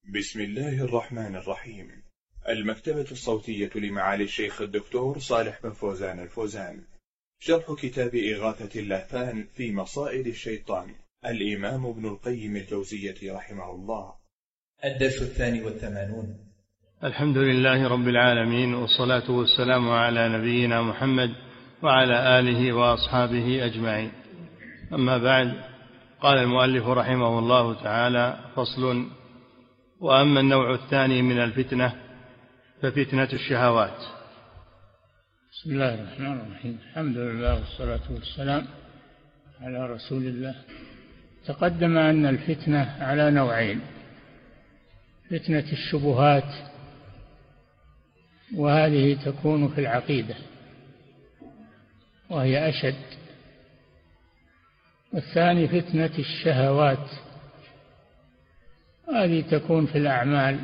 بسم الله الرحمن الرحيم. المكتبة الصوتية لمعالي الشيخ الدكتور صالح بن فوزان الفوزان، شرح كتاب إغاثة اللهفان في مصائد الشيطان، الإمام ابن القيم الجوزية رحمه الله. الدرس 82. الحمد لله رب العالمين، والصلاة والسلام على نبينا محمد وعلى آله وأصحابه أجمعين. أما بعد، قال المؤلف رحمه الله تعالى: فصل: وأما النوع الثاني من الفتنة ففتنة الشهوات. بسم الله الرحمن الرحيم. الحمد لله والصلاة والسلام على رسول الله. تقدم أن الفتنة على نوعين: فتنة الشبهات، وهذه تكون في العقيدة وهي أشد، والثاني فتنة الشهوات، هذه تكون في الأعمال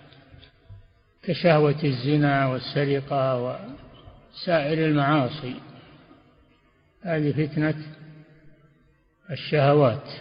كشهوة الزنا والسرقة وسائر المعاصي، هذه فتنة الشهوات.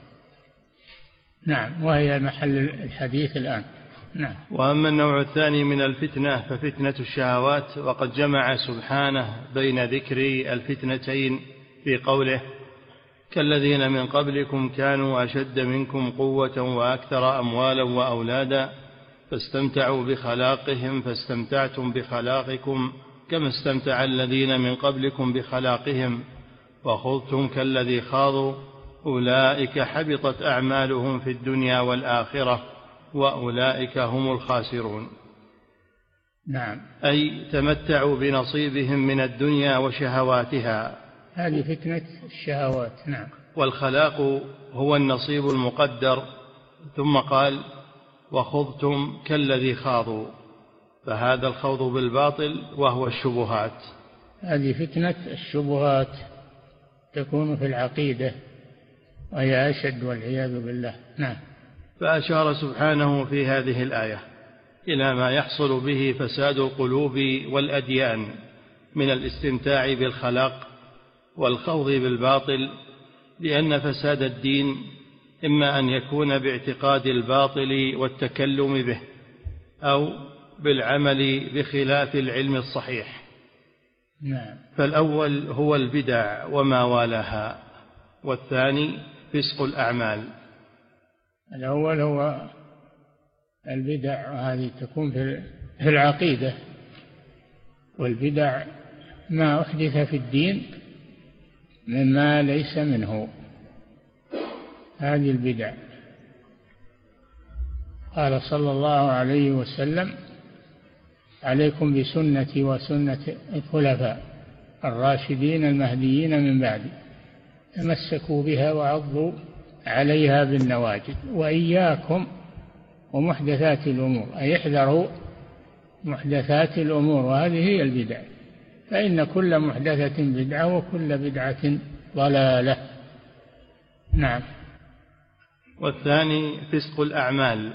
نعم، وهي محل الحديث الآن. نعم. وأما النوع الثاني من الفتنة ففتنة الشهوات، وقد جمع سبحانه بين ذكر الفتنتين في قوله: كالذين من قبلكم كانوا أشد منكم قوة وأكثر أموالا وأولادا فاستمتعوا بخلاقهم فاستمتعتم بخلاقكم كما استمتع الذين من قبلكم بخلاقهم وخضتم كالذي خاضوا أولئك حبطت أعمالهم في الدنيا والآخرة وأولئك هم الخاسرون. نعم. أي تمتعوا بنصيبهم من الدنيا وشهواتها، هذه فتنة الشهوات. نعم. والخلاق هو النصيب المقدر. ثم قال: وخضتم كالذي خاضوا، فهذا الخوض بالباطل وهو الشبهات. هذه فتنة الشبهات تكون في العقيدة وهي أشد والعياذ بالله. نعم. فأشار سبحانه في هذه الآية إلى ما يحصل به فساد القلوب والأديان من الاستمتاع بالخلاق والخوض بالباطل، لأن فساد الدين إما أن يكون باعتقاد الباطل والتكلم به، أو بالعمل بخلاف العلم الصحيح. نعم. فالأول هو البدع وما والاها، والثاني فسق الأعمال. الأول هو البدع، وهذه تكون في العقيدة، والبدع ما أحدث في الدين مما ليس منه، هذه البدع. قال صلى الله عليه وسلم: عليكم بسنتي وسنة الخلفاء الراشدين المهديين من بعدي، تمسكوا بها وعضوا عليها بالنواجذ، وإياكم ومحدثات الأمور، أي احذروا محدثات الأمور، وهذه هي البدع، فإن كل محدثة بدعة وكل بدعة ضلالة. نعم. والثاني فسق الأعمال.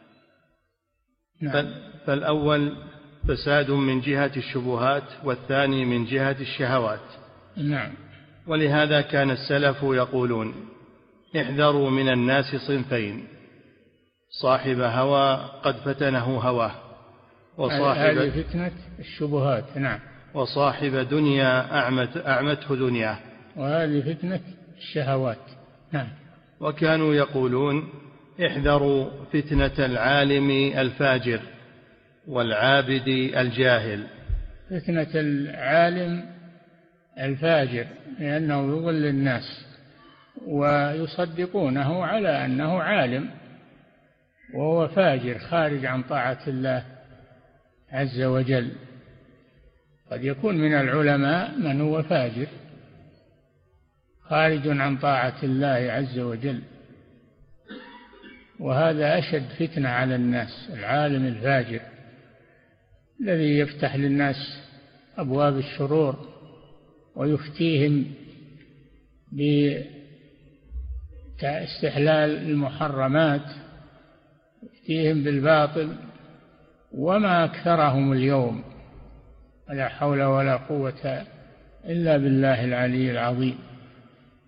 نعم. فالأول فساد من جهة الشبهات، والثاني من جهة الشهوات. نعم. ولهذا كان السلف يقولون: احذروا من الناس صنفين: صاحب هوى قد فتنه هواه، هذه فتنة الشبهات. نعم. وصاحب دنيا أعمته دنياه، وهذه فتنة الشهوات. نعم. وكانوا يقولون: احذروا فتنة العالم الفاجر والعابد الجاهل. فتنة العالم الفاجر لأنه يضل الناس ويصدقونه على أنه عالم وهو فاجر خارج عن طاعة الله عز وجل. قد يكون من العلماء من هو فاجر خارج عن طاعة الله عز وجل، وهذا أشد فتنة على الناس، العالم الفاجر الذي يفتح للناس أبواب الشرور ويفتيهم باستحلال المحرمات، يفتيهم بالباطل، وما أكثرهم اليوم، ولا حول ولا قوة إلا بالله العلي العظيم.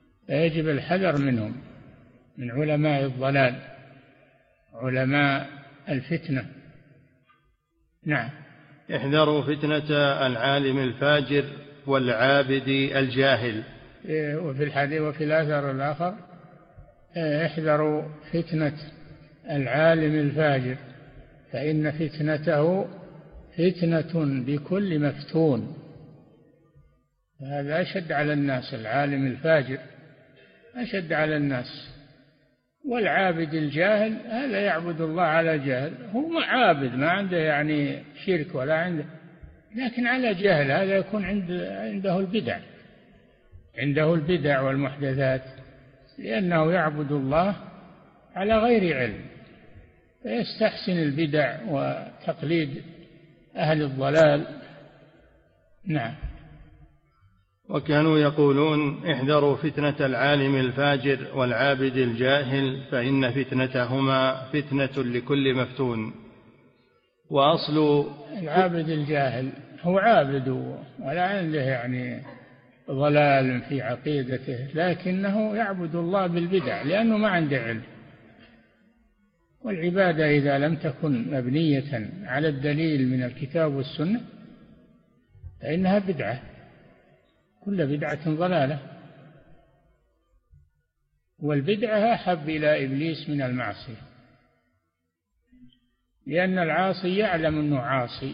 فيجب الحذر منهم، من علماء الضلال، علماء الفتنة. نعم. احذروا فتنة العالم الفاجر والعابد الجاهل. وفي الحديث وفي الأثر الآخر احذروا فتنة العالم الفاجر فإن فتنته فتنة بكل مفتون. هذا أشد على الناس، العالم الفاجر أشد على الناس. والعابد الجاهل هذا يعبد الله على جهل، هو عابد ما عنده يعني شرك ولا عنده، لكن على جهل. هذا يكون عنده البدع والمحدثات، لأنه يعبد الله على غير علم، فيستحسن البدع وتقليد أهل الضلال. نعم. وكانوا يقولون احذروا فتنة العالم الفاجر والعابد الجاهل فإن فتنتهما فتنة لكل مفتون. وأصل العابد الجاهل هو عابد ولا عنده يعني ضلال في عقيدته، لكنه يعبد الله بالبدع لأنه ما عنده علم. والعبادة إذا لم تكن مبنية على الدليل من الكتاب والسنة فإنها بدعة، كل بدعة ضلالة. والبدعة أحب إلى إبليس من المعصية، لأن العاصي يعلم أنه عاصي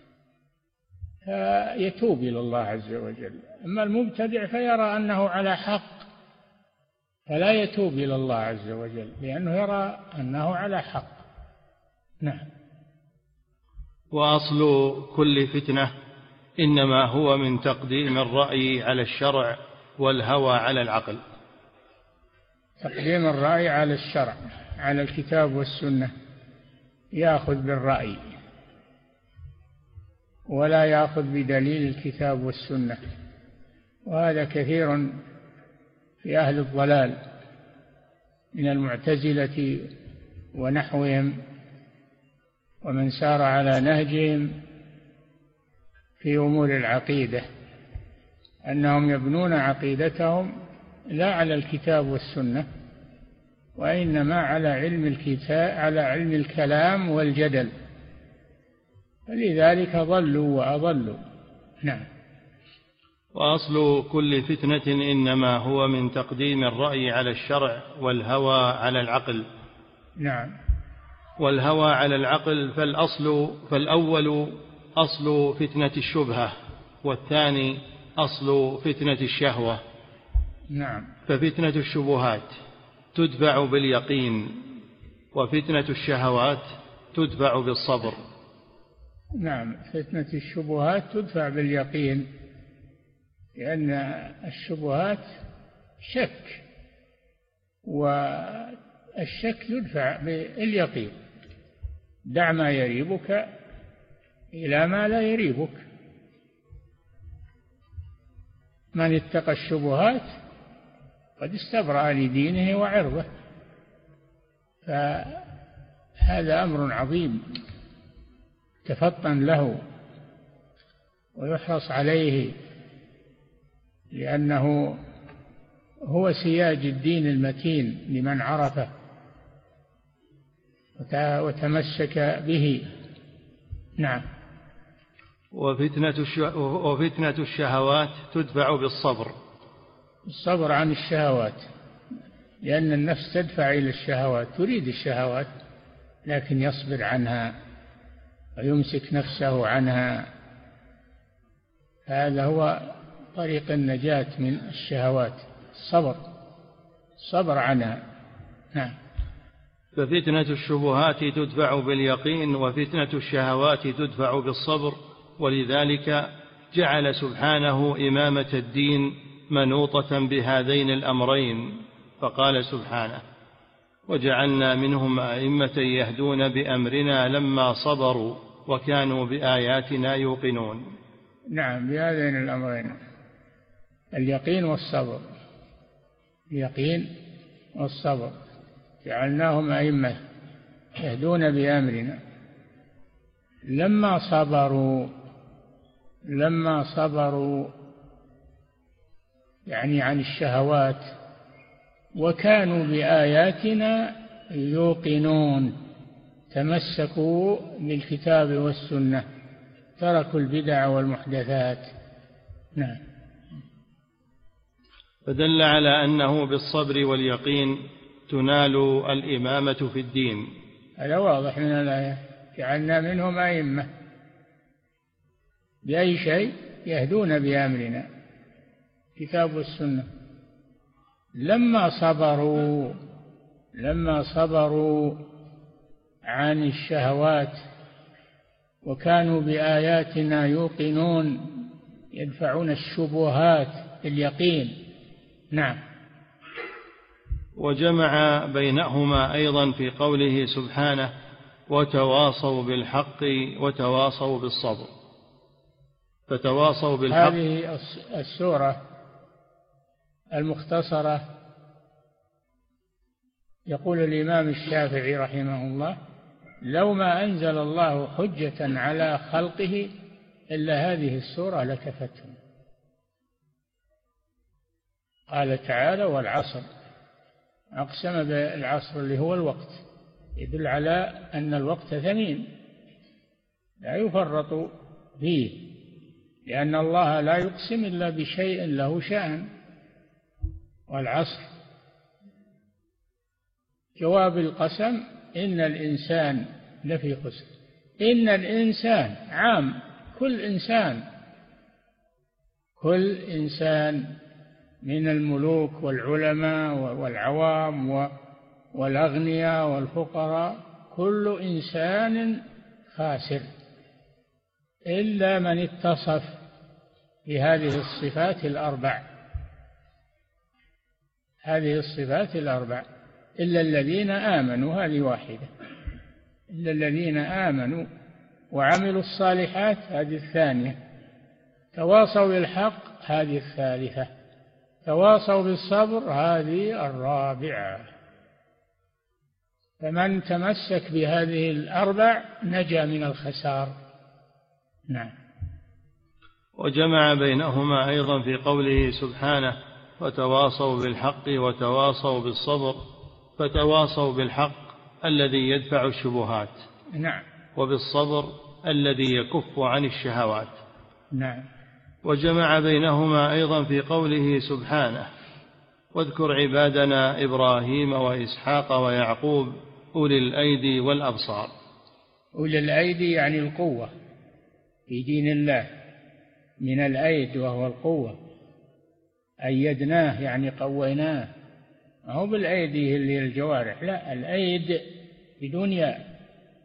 فيتوب إلى الله عز وجل، أما المبتدع فيرى أنه على حق فلا يتوب إلى الله عز وجل لأنه يرى أنه على حق. نعم. وأصل كل فتنة إنما هو من تقديم الرأي على الشرع والهوى على العقل. تقديم الرأي على الشرع على الكتاب والسنة، يأخذ بالرأي ولا يأخذ بدليل الكتاب والسنة، وهذا كثير في أهل الضلال من المعتزلة ونحوهم ومن سار على نهجهم في أمور العقيدة، أنهم يبنون عقيدتهم لا على الكتاب والسنة وإنما على علم الكلام والجدل، فلذلك ضلوا وأضلوا. نعم. وأصل كل فتنة إنما هو من تقديم الرأي على الشرع والهوى على العقل. نعم. والهوى على العقل فالأول أصل فتنة الشبهة، والثاني أصل فتنة الشهوة. نعم. ففتنة الشبهات تدفع باليقين، وفتنة الشهوات تدفع بالصبر. نعم. فتنة الشبهات تدفع باليقين، لأن الشبهات شك، والشك يدفع باليقين. دع ما يريبك إلى ما لا يريبك. من اتقى الشبهات قد استبرأ لدينه وعرضه، فهذا أمر عظيم تفطن له ويحرص عليه، لأنه هو سياج الدين المتين لمن عرفه وتمسك به. نعم. وفتنة الشهوات تدفع بالصبر. الصبر عن الشهوات، لأن النفس تدفع إلى الشهوات، تريد الشهوات لكن يصبر عنها ويمسك نفسه عنها. هذا هو طريق النجاة من الشهوات، الصبر عنها. نعم. ففتنة الشبهات تدفع باليقين، وفتنة الشهوات تدفع بالصبر، ولذلك جعل سبحانه إمامة الدين منوطة بهذين الأمرين، فقال سبحانه: وجعلنا منهم أئمة يهدون بأمرنا لما صبروا وكانوا بآياتنا يوقنون. نعم، بهذين الأمرين، اليقين والصبر. اليقين والصبر، جعلناهم أئمة يهدون بأمرنا لما صبروا يعني عن الشهوات، وكانوا بآياتنا يوقنون. تمسكوا بالكتاب والسنة، تركوا البدع والمحدثات. نعم. فدل على أنه بالصبر واليقين تنال الإمامة في الدين. هذا واضح من الآية، جعلنا منهم أئمة بأي شيء يهدون بأمرنا، كتاب والسنة. لما صبروا عن الشهوات وكانوا بآياتنا يوقنون، يدفعون الشبهات باليقين. نعم. وجمع بينهما أيضا في قوله سبحانه: وتواصوا بالحق وتواصوا بالصبر. فتواصوا بالحق. هذه السورة المختصرة يقول الإمام الشافعي رحمه الله: لو ما أنزل الله حجة على خلقه إلا هذه السورة لكفتهم. قال تعالى: والعصر، أقسم بالعصر اللي هو الوقت، يدل على أن الوقت ثمين لا يفرط فيه، لأن الله لا يقسم إلا بشيء له شأن. والعصر جواب القسم: إن الإنسان لفي خسر. إن الإنسان عام، كل إنسان من الملوك والعلماء والعوام والأغنياء والفقراء، كل إنسان خاسر إلا من اتصف بهذه الصفات الأربع. إلا الذين آمنوا، هذه واحدة. إلا الذين آمنوا وعملوا الصالحات، هذه الثانية. تواصوا بالحق، هذه الثالثة. تواصوا بالصبر، هذه الرابعة. فمن تمسك بهذه الأربع نجا من الخسار. نعم. وجمع بينهما أيضا في قوله سبحانه: وتواصوا بالحق وتواصوا بالصبر. فتواصوا بالحق الذي يدفع الشبهات. نعم. وبالصبر الذي يكف عن الشهوات. نعم. وجمع بينهما أيضا في قوله سبحانه: واذكر عبادنا إبراهيم وإسحاق ويعقوب أولي الأيدي والأبصار. أولي الأيدي يعني القوة في دين الله، من الأيد وهو القوة. أيدناه يعني قويناه، ما هو بالأيدي اللي الجوارح، لا، الأيد بدون ياء.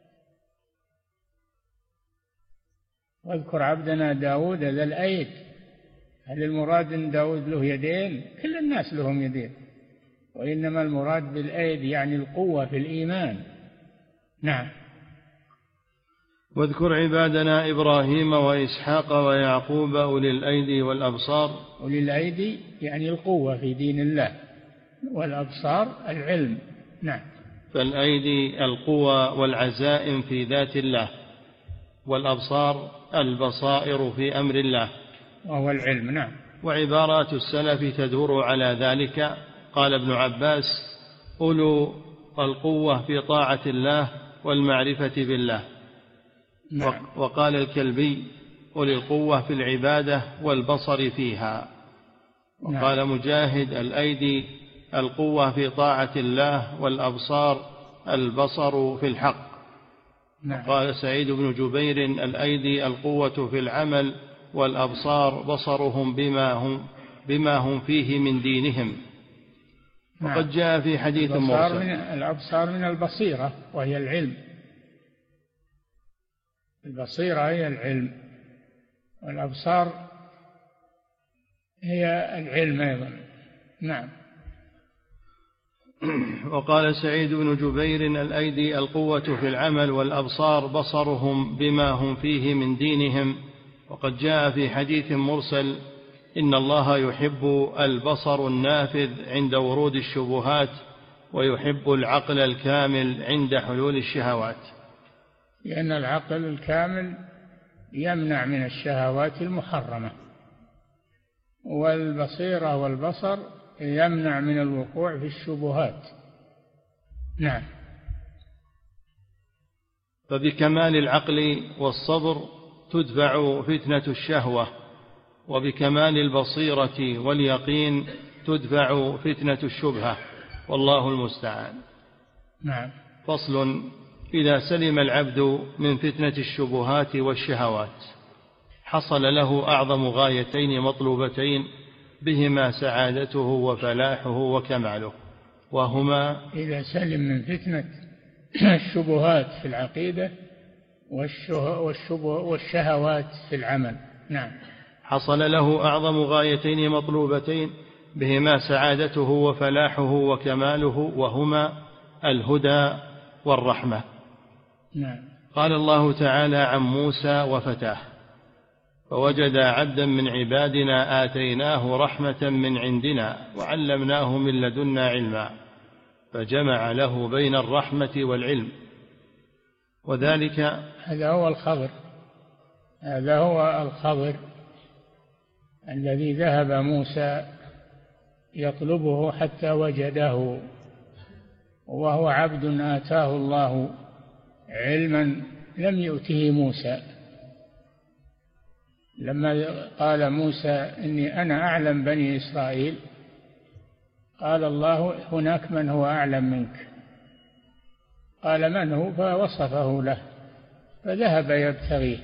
واذكر عبدنا داود ذا الأيد. هل المراد أن داود له يدين؟ كل الناس لهم يدين، وإنما المراد بالأيد يعني القوة في الإيمان. نعم. واذكر عبادنا إبراهيم وإسحاق ويعقوب أولي الأيدي والأبصار. أولي الأيدي يعني القوة في دين الله، والأبصار العلم. نعم. فالأيدي القوى والعزائم في ذات الله، والأبصار البصائر في أمر الله وهو العلم. نعم. وعبارات السلف تدور على ذلك. قال ابن عباس: أولو القوة في طاعة الله والمعرفة بالله. نعم. وقال الكلبي: أولي القوة في العبادة والبصر فيها. وقال نعم. مجاهد: الأيدي القوة في طاعة الله والأبصار البصر في الحق. نعم. قال سعيد بن جبير: الأيدي القوة في العمل والأبصار بصرهم بما هم فيه من دينهم. نعم. وقد جاء في حديث مرسل: الأبصار من البصيرة وهي العلم. البصيرة هي العلم، والأبصار هي العلم أيضا. نعم. وقال سعيد بن جبير: الأيدي القوة في العمل والأبصار بصرهم بما هم فيه من دينهم. وقد جاء في حديث مرسل: إن الله يحب البصر النافذ عند ورود الشبهات، ويحب العقل الكامل عند حلول الشهوات. لأن العقل الكامل يمنع من الشهوات المحرمة، والبصيرة والبصر يمنع من الوقوع في الشبهات. نعم. فبكمال العقل والصبر تدفع فتنة الشهوة، وبكمال البصيرة واليقين تدفع فتنة الشبهة، والله المستعان. نعم. فصل: إذا سلم العبد من فتنة الشبهات والشهوات حصل له أعظم غايتين مطلوبتين بهما سعادته وفلاحه وكماله، وهما: إذا سلم من فتنة الشبهات في العقيدة والشهوات في العمل. نعم. حصل له أعظم غايتين مطلوبتين بهما سعادته وفلاحه وكماله، وهما الهدى والرحمة. نعم. قال الله تعالى عن موسى وفتاه: فوجد عبدا من عبادنا آتيناه رحمة من عندنا وعلمناه من لدنا علما، فجمع له بين الرحمة والعلم، وذلك هذا هو الخضر الذي ذهب موسى يطلبه حتى وجده، وهو عبد آتاه الله علما لم يؤته موسى. لما قال موسى إني أنا أعلم بني إسرائيل، قال الله هناك من هو أعلم منك. قال من هو؟ فوصفه له، فذهب يبتغيه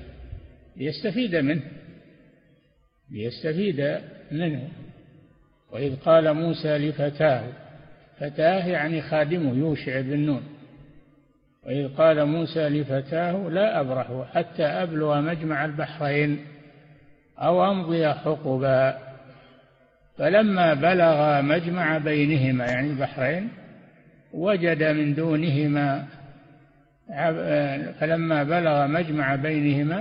ليستفيد منه. وإذ قال موسى لفتاه، فتاه يعني خادمه يوشع بن نون، وإذ قال موسى لفتاه لا أبرح حتى أبلغ مجمع البحرين أو أمضي حقبا، فلما بلغ مجمع بينهما يعني البحرين وجد من دونهما فلما بلغ مجمع بينهما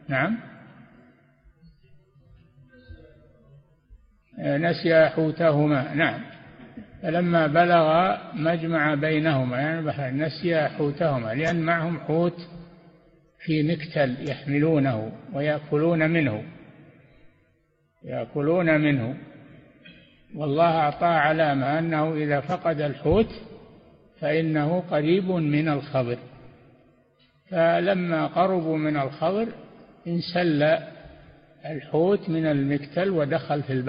نسيا حوتهما. نعم. فلما بلغ مجمع بينهما يعني البحرين نسيا حوتهما، لأن معهم حوت في مكتل يحملونه ويأكلون منه، والله أعطى علامة أنه إذا فقد الحوت فإنه قريب من الخضر. فلما قربوا من الخضر انسل الحوت من المكتل ودخل في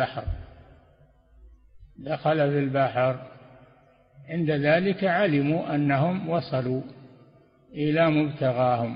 البحر. عند ذلك علموا أنهم وصلوا إلى مبتغاهم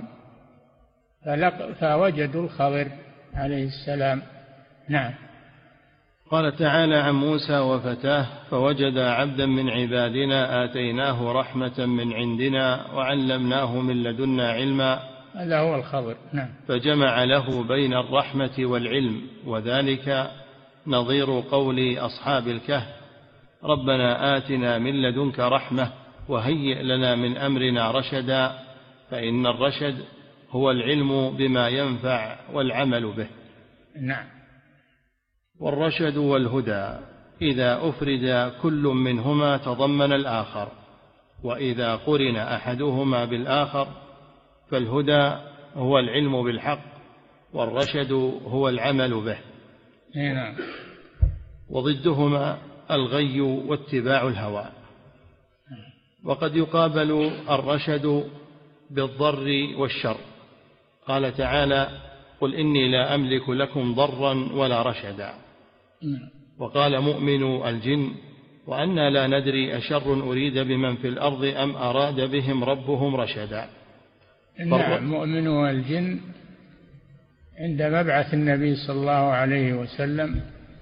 فوجدوا الخضر عليه السلام. نعم. قال تعالى عن موسى وفتاه: فوجد عبدا من عبادنا آتيناه رحمة من عندنا وعلمناه من لدنا علما، هذا هو الخضر. نعم. فجمع له بين الرحمة والعلم، وذلك نظير قول أصحاب الكهف: ربنا آتنا من لدنك رحمة وهيئ لنا من أمرنا رشدا، فإن الرشد هو العلم بما ينفع والعمل به. نعم. والرشد والهدى إذا أفرد كل منهما تضمن الآخر، وإذا قرن أحدهما بالآخر فالهدى هو العلم بالحق، والرشد هو العمل به. نعم. وضدهما الغي واتباع الهوى. وقد يقابل الرشد بالضر والشر. قال تعالى: قل إني لا أملك لكم ضرا ولا رشدا. وقال مؤمن الجن: وأنا لا ندري أشر أريد بمن في الأرض أم أراد بهم ربهم رشدا. نعم. مؤمن الجن عند مبعث النبي صلى الله عليه وسلم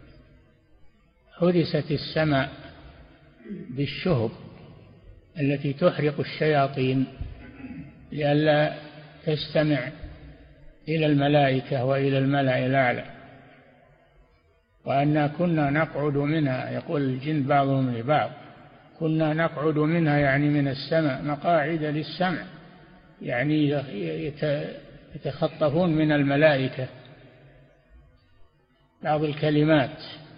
حدثت السماء بالشهب التي تحرق الشياطين لئلا تستمع إلى الملائكة وإلى الملأ الأعلى، وأنا كنا نقعد منها، يقول الجن بعضهم لبعض: كنا نقعد منها يعني من السماء مقاعد للسمع، يعني يتخطفون من الملائكة بعض الكلمات.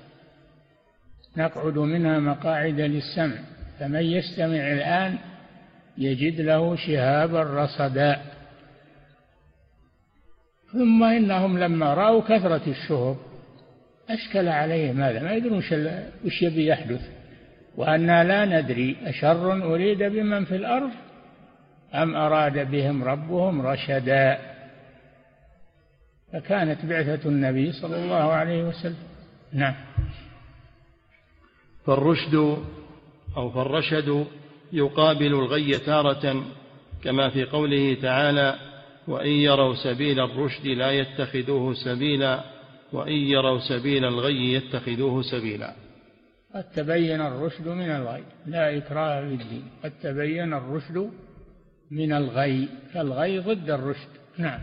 نقعد منها مقاعد للسمع فمن يستمع الآن يجد له شهابا رصدا. ثم إنهم لما رأوا كثرة الشهب أشكل عليهم هذا، ما يدرون وش يبي يحدث. وأنا لا ندري أشر أريد بمن في الأرض أم أراد بهم ربهم رشدا. فكانت بعثة النبي صلى الله عليه وسلم. نعم. فالرشد يقابل الغي تارة، كما في قوله تعالى: وإن يروا سبيل الرشد لا يتخذوه سبيلا وإن يروا سبيل الغي يتخذوه سبيلا. قد تبين الرشد من الغي، لا إكراه في الدين، قد تبين الرشد من الغي، فالغي ضد الرشد. نعم.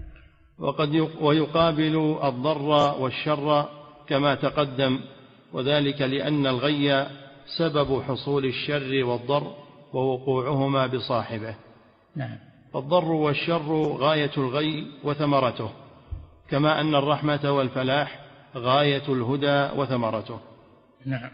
ويقابل الضر والشر كما تقدم، وذلك لأن الغي سبب حصول الشر والضر ووقوعهما بصاحبه. نعم. فالضر والشر غاية الغي وثمرته، كما أن الرحمة والفلاح غاية الهدى وثمرته. نعم.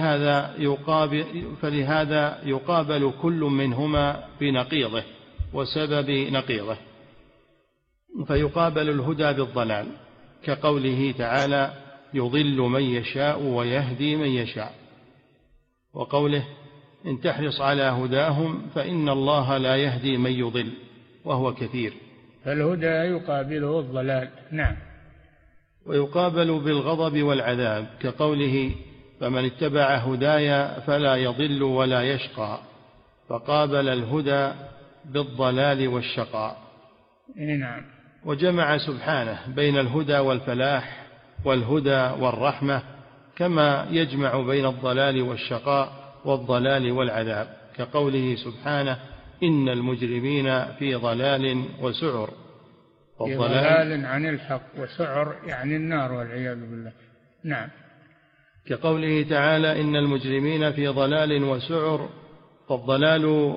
فلهذا يقابل كل منهما بنقيضه وسبب نقيضه. فيقابل الهدى بالضلال، كقوله تعالى: يضل من يشاء ويهدي من يشاء، وقوله: إن تحرص على هداهم فإن الله لا يهدي من يضل وهو كثير. فالهدى يقابله الضلال. نعم. ويقابل بالغضب والعذاب، كقوله: فمن اتبع هدايا فلا يضل ولا يشقى، فقابل الهدى بالضلال والشقاء. نعم. وجمع سبحانه بين الهدى والفلاح والهدى والرحمة، كما يجمع بين الضلال والشقاء والضلال والعذاب، كقوله سبحانه: إن المجرمين في ضلال وسعر. في ضلال عن الحق، وسعر يعني النار والعياذ بالله. نعم. كقوله تعالى: إن المجرمين في ضلال وسعر، فالضلال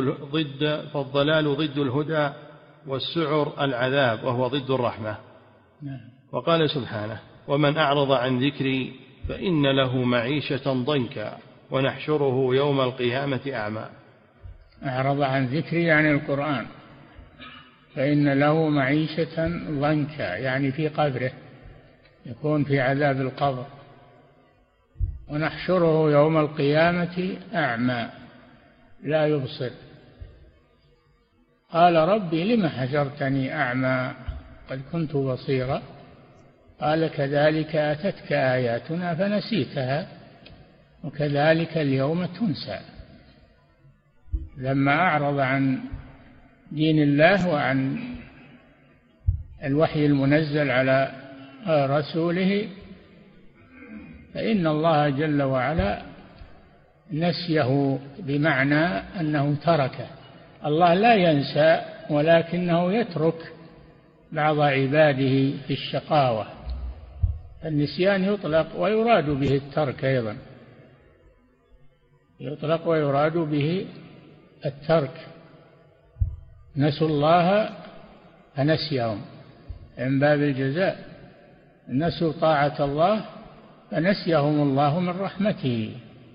ضد الهدى، والسعر العذاب وهو ضد الرحمة. نعم. وقال سبحانه: ومن أعرض عن ذكري فإن له معيشة ضنكا ونحشره يوم القيامة أعمى. أعرض عن ذكري يعني القرآن، فإن له معيشة ضنكا يعني في قبره، يكون في عذاب القبر. ونحشره يوم القيامة أعمى لا يبصر. قال: ربي لم حشرتني أعمى قد كنت بصيرا. قال: كذلك أتتك آياتنا فنسيتها وكذلك اليوم تنسى. لما أعرض عن دين الله وعن الوحي المنزل على رسوله، فإن الله جل وعلا نسيه، بمعنى أنه تركه. الله لا ينسى، ولكنه يترك بعض عباده في الشقاوة. النسيان يطلق ويراد به الترك أيضا، يطلق ويراد به الترك. نسوا الله فنسيهم من باب الجزاء، نسوا طاعة الله فنسيهم الله من رحمته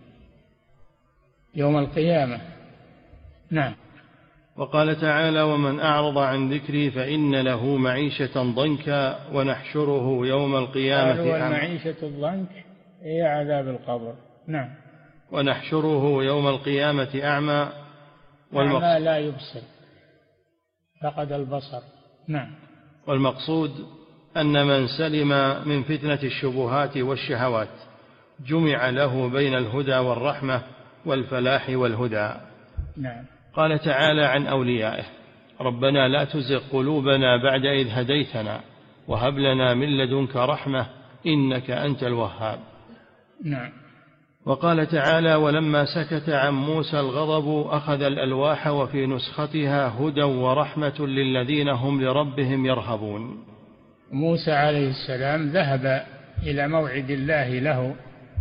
يوم القيامة. نعم. وقال تعالى: ومن أعرض عن ذكري فإن له معيشة ضنكا ونحشره يوم القيامة أعمى. والمعيشة الضنك هي عذاب القبر. نعم. ونحشره يوم القيامة أعمى، أعمى لا يبصر، فقد البصر. نعم. والمقصود أن من سلم من فتنة الشبهات والشهوات جمع له بين الهدى والرحمة والفلاح والهدى. نعم. قال تعالى عن أوليائه: ربنا لا تزغ قلوبنا بعد إذ هديتنا وهب لنا من لدنك رحمة إنك أنت الوهاب. نعم. وقال تعالى: ولما سكت عن موسى الغضب أخذ الألواح وفي نسختها هدى ورحمة للذين هم لربهم يرهبون. موسى عليه السلام ذهب إلى موعد الله له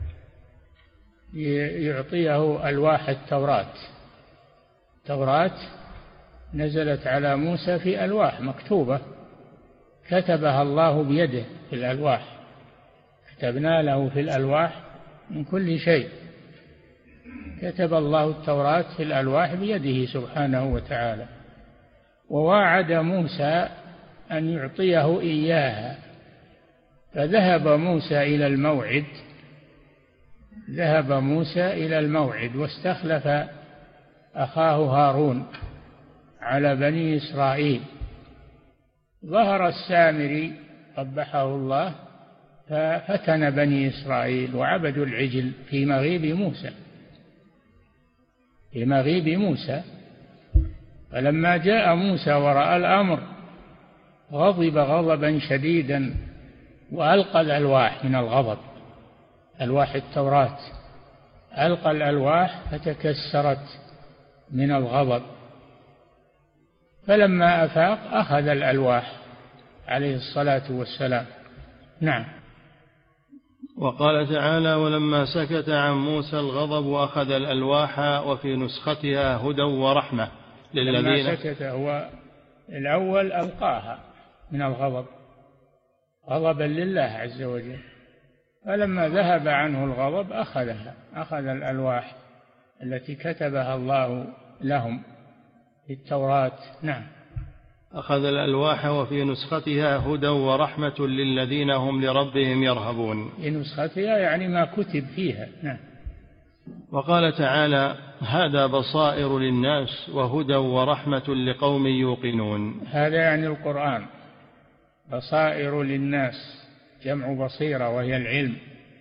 يعطيه ألواح التوراة. التوراة نزلت على موسى في ألواح مكتوبة كتبها الله بيده في الألواح، كتبنا له في الألواح من كل شيء. كتب الله التوراة في الألواح بيده سبحانه وتعالى، وواعد موسى أن يعطيه إياها. فذهب موسى إلى الموعد، ذهب موسى إلى الموعد واستخلف أخاه هارون على بني إسرائيل. ظهر السامري قبحه الله ففتن بني إسرائيل وعبدوا العجل في مغيب موسى. فلما جاء موسى ورأى الأمر غضب غضبا شديدا وألقى الألواح من الغضب، ألواح التوراة، ألقى الألواح فتكسرت من الغضب. فلما أفاق أخذ الألواح عليه الصلاة والسلام. نعم. وقال تعالى: ولما سكت عن موسى الغضب أخذ الألواح وفي نسختها هدى ورحمة للذين. لما سكت هو الأول ألقاها من الغضب غضبا لله عز وجل، فلما ذهب عنه الغضب أخذ الألواح التي كتبها الله لهم في التوراة. نعم. أخذ الألواح وفي نسختها هدى ورحمة للذين هم لربهم يرهبون. في نسختها يعني ما كتب فيها. نعم. وقال تعالى: هذا بصائر للناس وهدى ورحمة لقوم يوقنون. هذا يعني القرآن. بصائر للناس جمع بصيرة وهي العلم.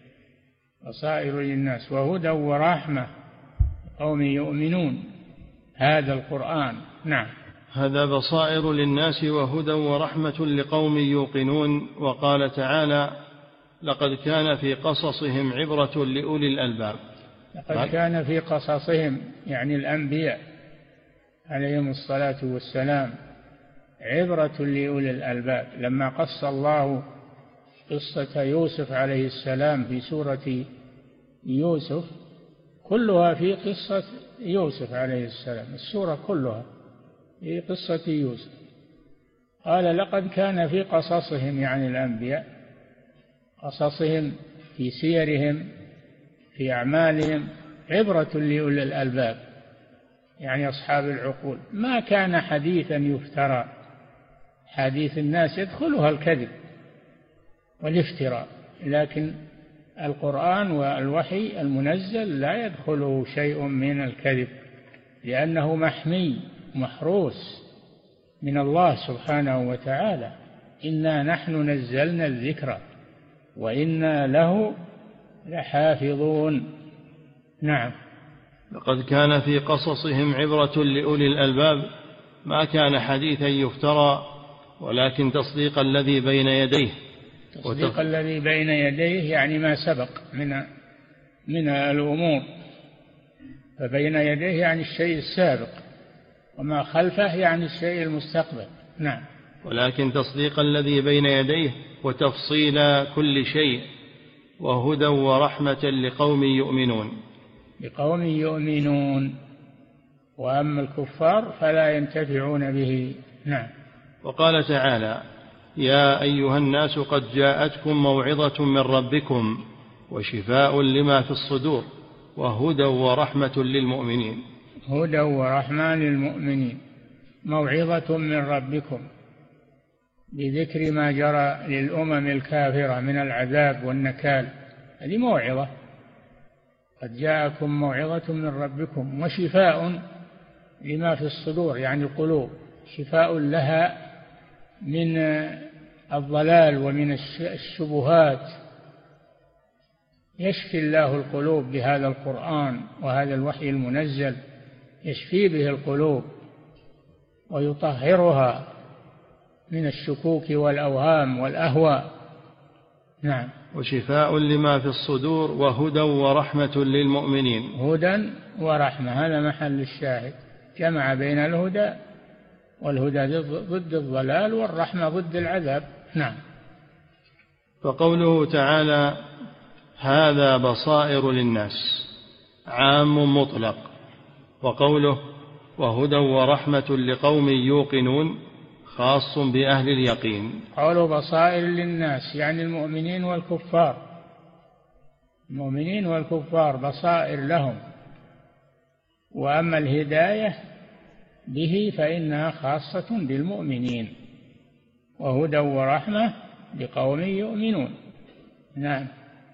بصائر للناس وهدى ورحمة قوم يؤمنون. هذا القرآن. نعم. هذا بصائر للناس وهدى ورحمة لقوم يوقنون. وقال تعالى: لقد كان في قصصهم عبرة لأولي الألباب. لقد كان في قصصهم يعني الأنبياء عليهم الصلاة والسلام عبرة لأولي الألباب. لما قص الله قصة يوسف عليه السلام في سورة يوسف كلها في قصة يوسف عليه السلام، السورة كلها في قصة يوسف. قال: لقد كان في قصصهم يعني الأنبياء، قصصهم في سيرهم في أعمالهم عبرة لأولي الألباب يعني أصحاب العقول. ما كان حديثا يفترى. حديث الناس يدخلها الكذب والافتراء، لكن القرآن والوحي المنزل لا يدخله شيء من الكذب، لأنه محمي محروس من الله سبحانه وتعالى. إنا نحن نزلنا الذكر وإنا له لحافظون. نعم. لقد كان في قصصهم عبرة لأولي الألباب ما كان حديثا يفترى ولكن تصديق الذي بين يديه. تصديق الذي بين يديه يعني ما سبق من الأمور، فبين يديه يعني الشيء السابق، وما خلفه يعني الشيء المستقبل. نعم. ولكن تصديق الذي بين يديه وتفصيل كل شيء وهدى ورحمة لقوم يؤمنون. لقوم يؤمنون. وأما الكفار فلا ينتفعون به. نعم. وقال تعالى: يا أيها الناس قد جاءتكم موعظة من ربكم وشفاء لما في الصدور وهدى ورحمة للمؤمنين. هدى ورحمة للمؤمنين. موعظة من ربكم بذكر ما جرى للأمم الكافرة من العذاب والنكال، هذه موعظة. قد جاءكم موعظة من ربكم وشفاء لما في الصدور يعني القلوب، شفاء لها من الضلال ومن الشبهات. يشفي الله القلوب بهذا القرآن وهذا الوحي المنزل، يشفي به القلوب ويطهرها من الشكوك والأوهام والأهواء. نعم. وشفاء لما في الصدور وهدى ورحمة للمؤمنين. هدى ورحمة هذا محل الشاهد، جمع بين الهدى والهدى ضد الضلال والرحمة ضد العذاب. نعم. فقوله تعالى: هذا بصائر للناس عام مطلق، وقوله وهدى ورحمة لقوم يوقنون خاص بأهل اليقين. قوله بصائر للناس يعني المؤمنين والكفار. المؤمنين والكفار بصائر لهم، وأما الهداية به فإنها خاصة بالمؤمنين. وهدى ورحمة لقوم يؤمنون. نعم.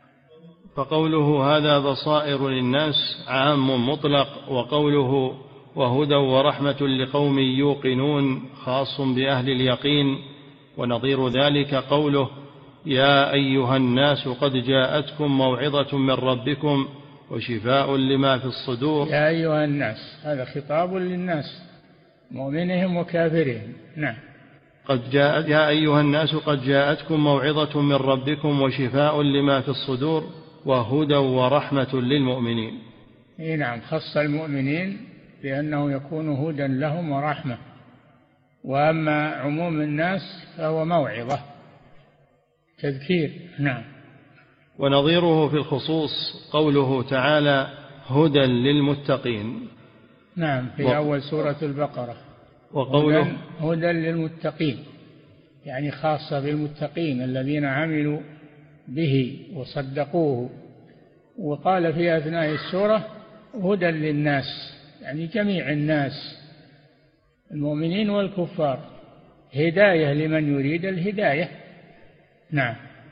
فقوله هذا بصائر للناس عام مطلق، وقوله وهدى ورحمة لقوم يوقنون خاص بأهل اليقين. ونظير ذلك قوله يا أيها الناس قد جاءتكم موعظة من ربكم وشفاء لما في الصدور. يا أيها الناس هذا خطاب للناس مؤمنهم وكافرهم. نعم. يا أيها الناس قد جاءتكم موعظة من ربكم وشفاء لما في الصدور وهدى ورحمة للمؤمنين. نعم، خص المؤمنين لأنه يكون هدى لهم ورحمة، وأما عموم الناس فهو موعظة تذكير. نعم. ونظيره في الخصوص قوله تعالى هدى للمتقين. نعم، في أول سورة البقرة. وقوله هدى للمتقين يعني خاصة بالمتقين الذين عملوا به وصدقوه. وقال في أثناء السورة هدى للناس يعني جميع الناس المؤمنين والكفار، هداية لمن يريد الهداية. نعم.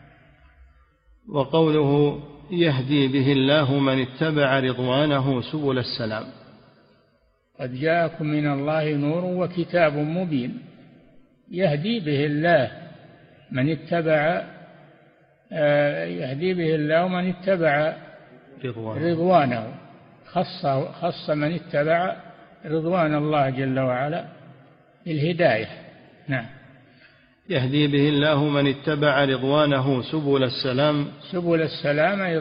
وقوله يهدي به الله من اتبع رضوانه سبل السلام. قد جاءكم من الله نور وكتاب مبين يهدي به الله من اتبع يهدي به الله من اتبع رضوانه، خص من اتبع رضوان الله جل وعلا بالهداية. نعم. يهدي به الله من اتبع رضوانه سبل السلام. سبل السلام أي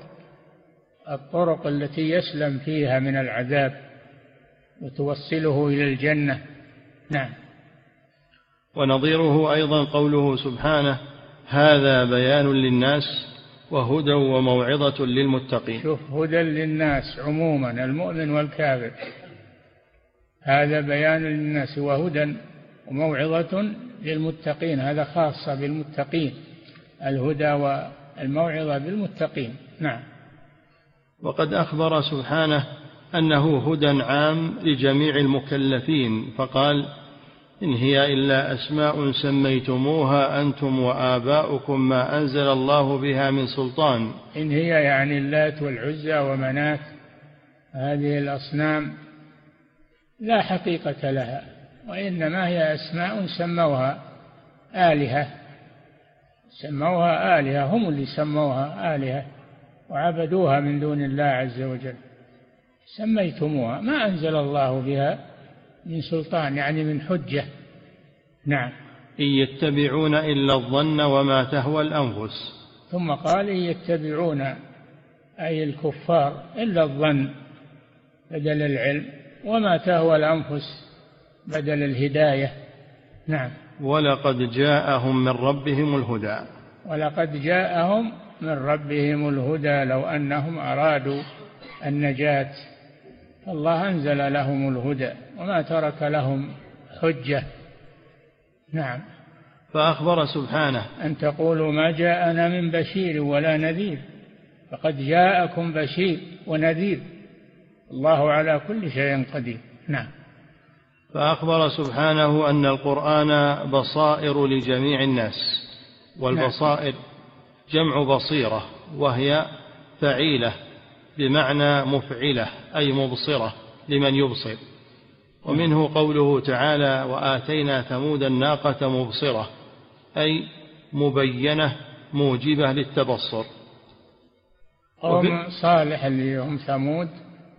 الطرق التي يسلم فيها من العذاب وتوصله إلى الجنة. نعم. ونظيره أيضا قوله سبحانه هذا بيان للناس وهدى وموعظة للمتقين. شوف، هدى للناس عموما المؤمن والكافر، هذا بيان للناس وهدى وموعظة للمتقين، هذا خاصة بالمتقين، الهدى والموعظة بالمتقين. نعم. وقد أخبر سبحانه أنه هدى عام لجميع المكلفين فقال إن هي إلا أسماء سميتموها أنتم وآباؤكم ما أنزل الله بها من سلطان. إن هي يعني اللات والعزى ومنات، هذه الأصنام لا حقيقة لها، وإنما هي أسماء سموها آلهة، هم اللي سموها آلهة وعبدوها من دون الله عز وجل، سميتموها ما أنزل الله بها من سلطان يعني من حجة. نعم. إن يتبعون إلا الظن وما تهوى الأنفس. ثم قال إن يتبعون أي الكفار إلا الظن بدل العلم، وما تهوى الأنفس بدل الهداية. نعم. ولقد جاءهم من ربهم الهدى. ولقد جاءهم من ربهم الهدى لو أنهم أرادوا النجاة الله أنزل لهم الهدى وما ترك لهم حجة. نعم. فأخبر سبحانه أن تقولوا ما جاءنا من بشير ولا نذير، فقد جاءكم بشير ونذير، الله على كل شيء قدير. نعم. فأخبر سبحانه أن القرآن بصائر لجميع الناس، والبصائر جمع بصيرة وهي فعيلة بمعنى مفعلة أي مبصرة لمن يبصر. ومنه قوله تعالى وآتينا ثمود الناقة مبصرة أي مبينة موجبة للتبصر. قوم صالح اللي هم ثمود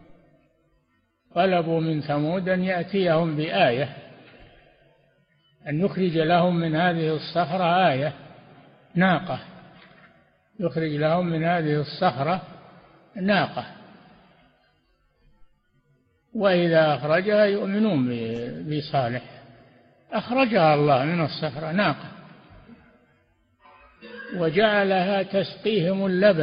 طلبوا من ثمود أن يأتيهم بآية، أن يخرج لهم من هذه الصخرة آية ناقة، يخرج لهم من هذه الصخرة ناقة، وإذا أخرجها يؤمنون بصالح. أخرجها الله من الصخرة ناقة وجعلها تسقيهم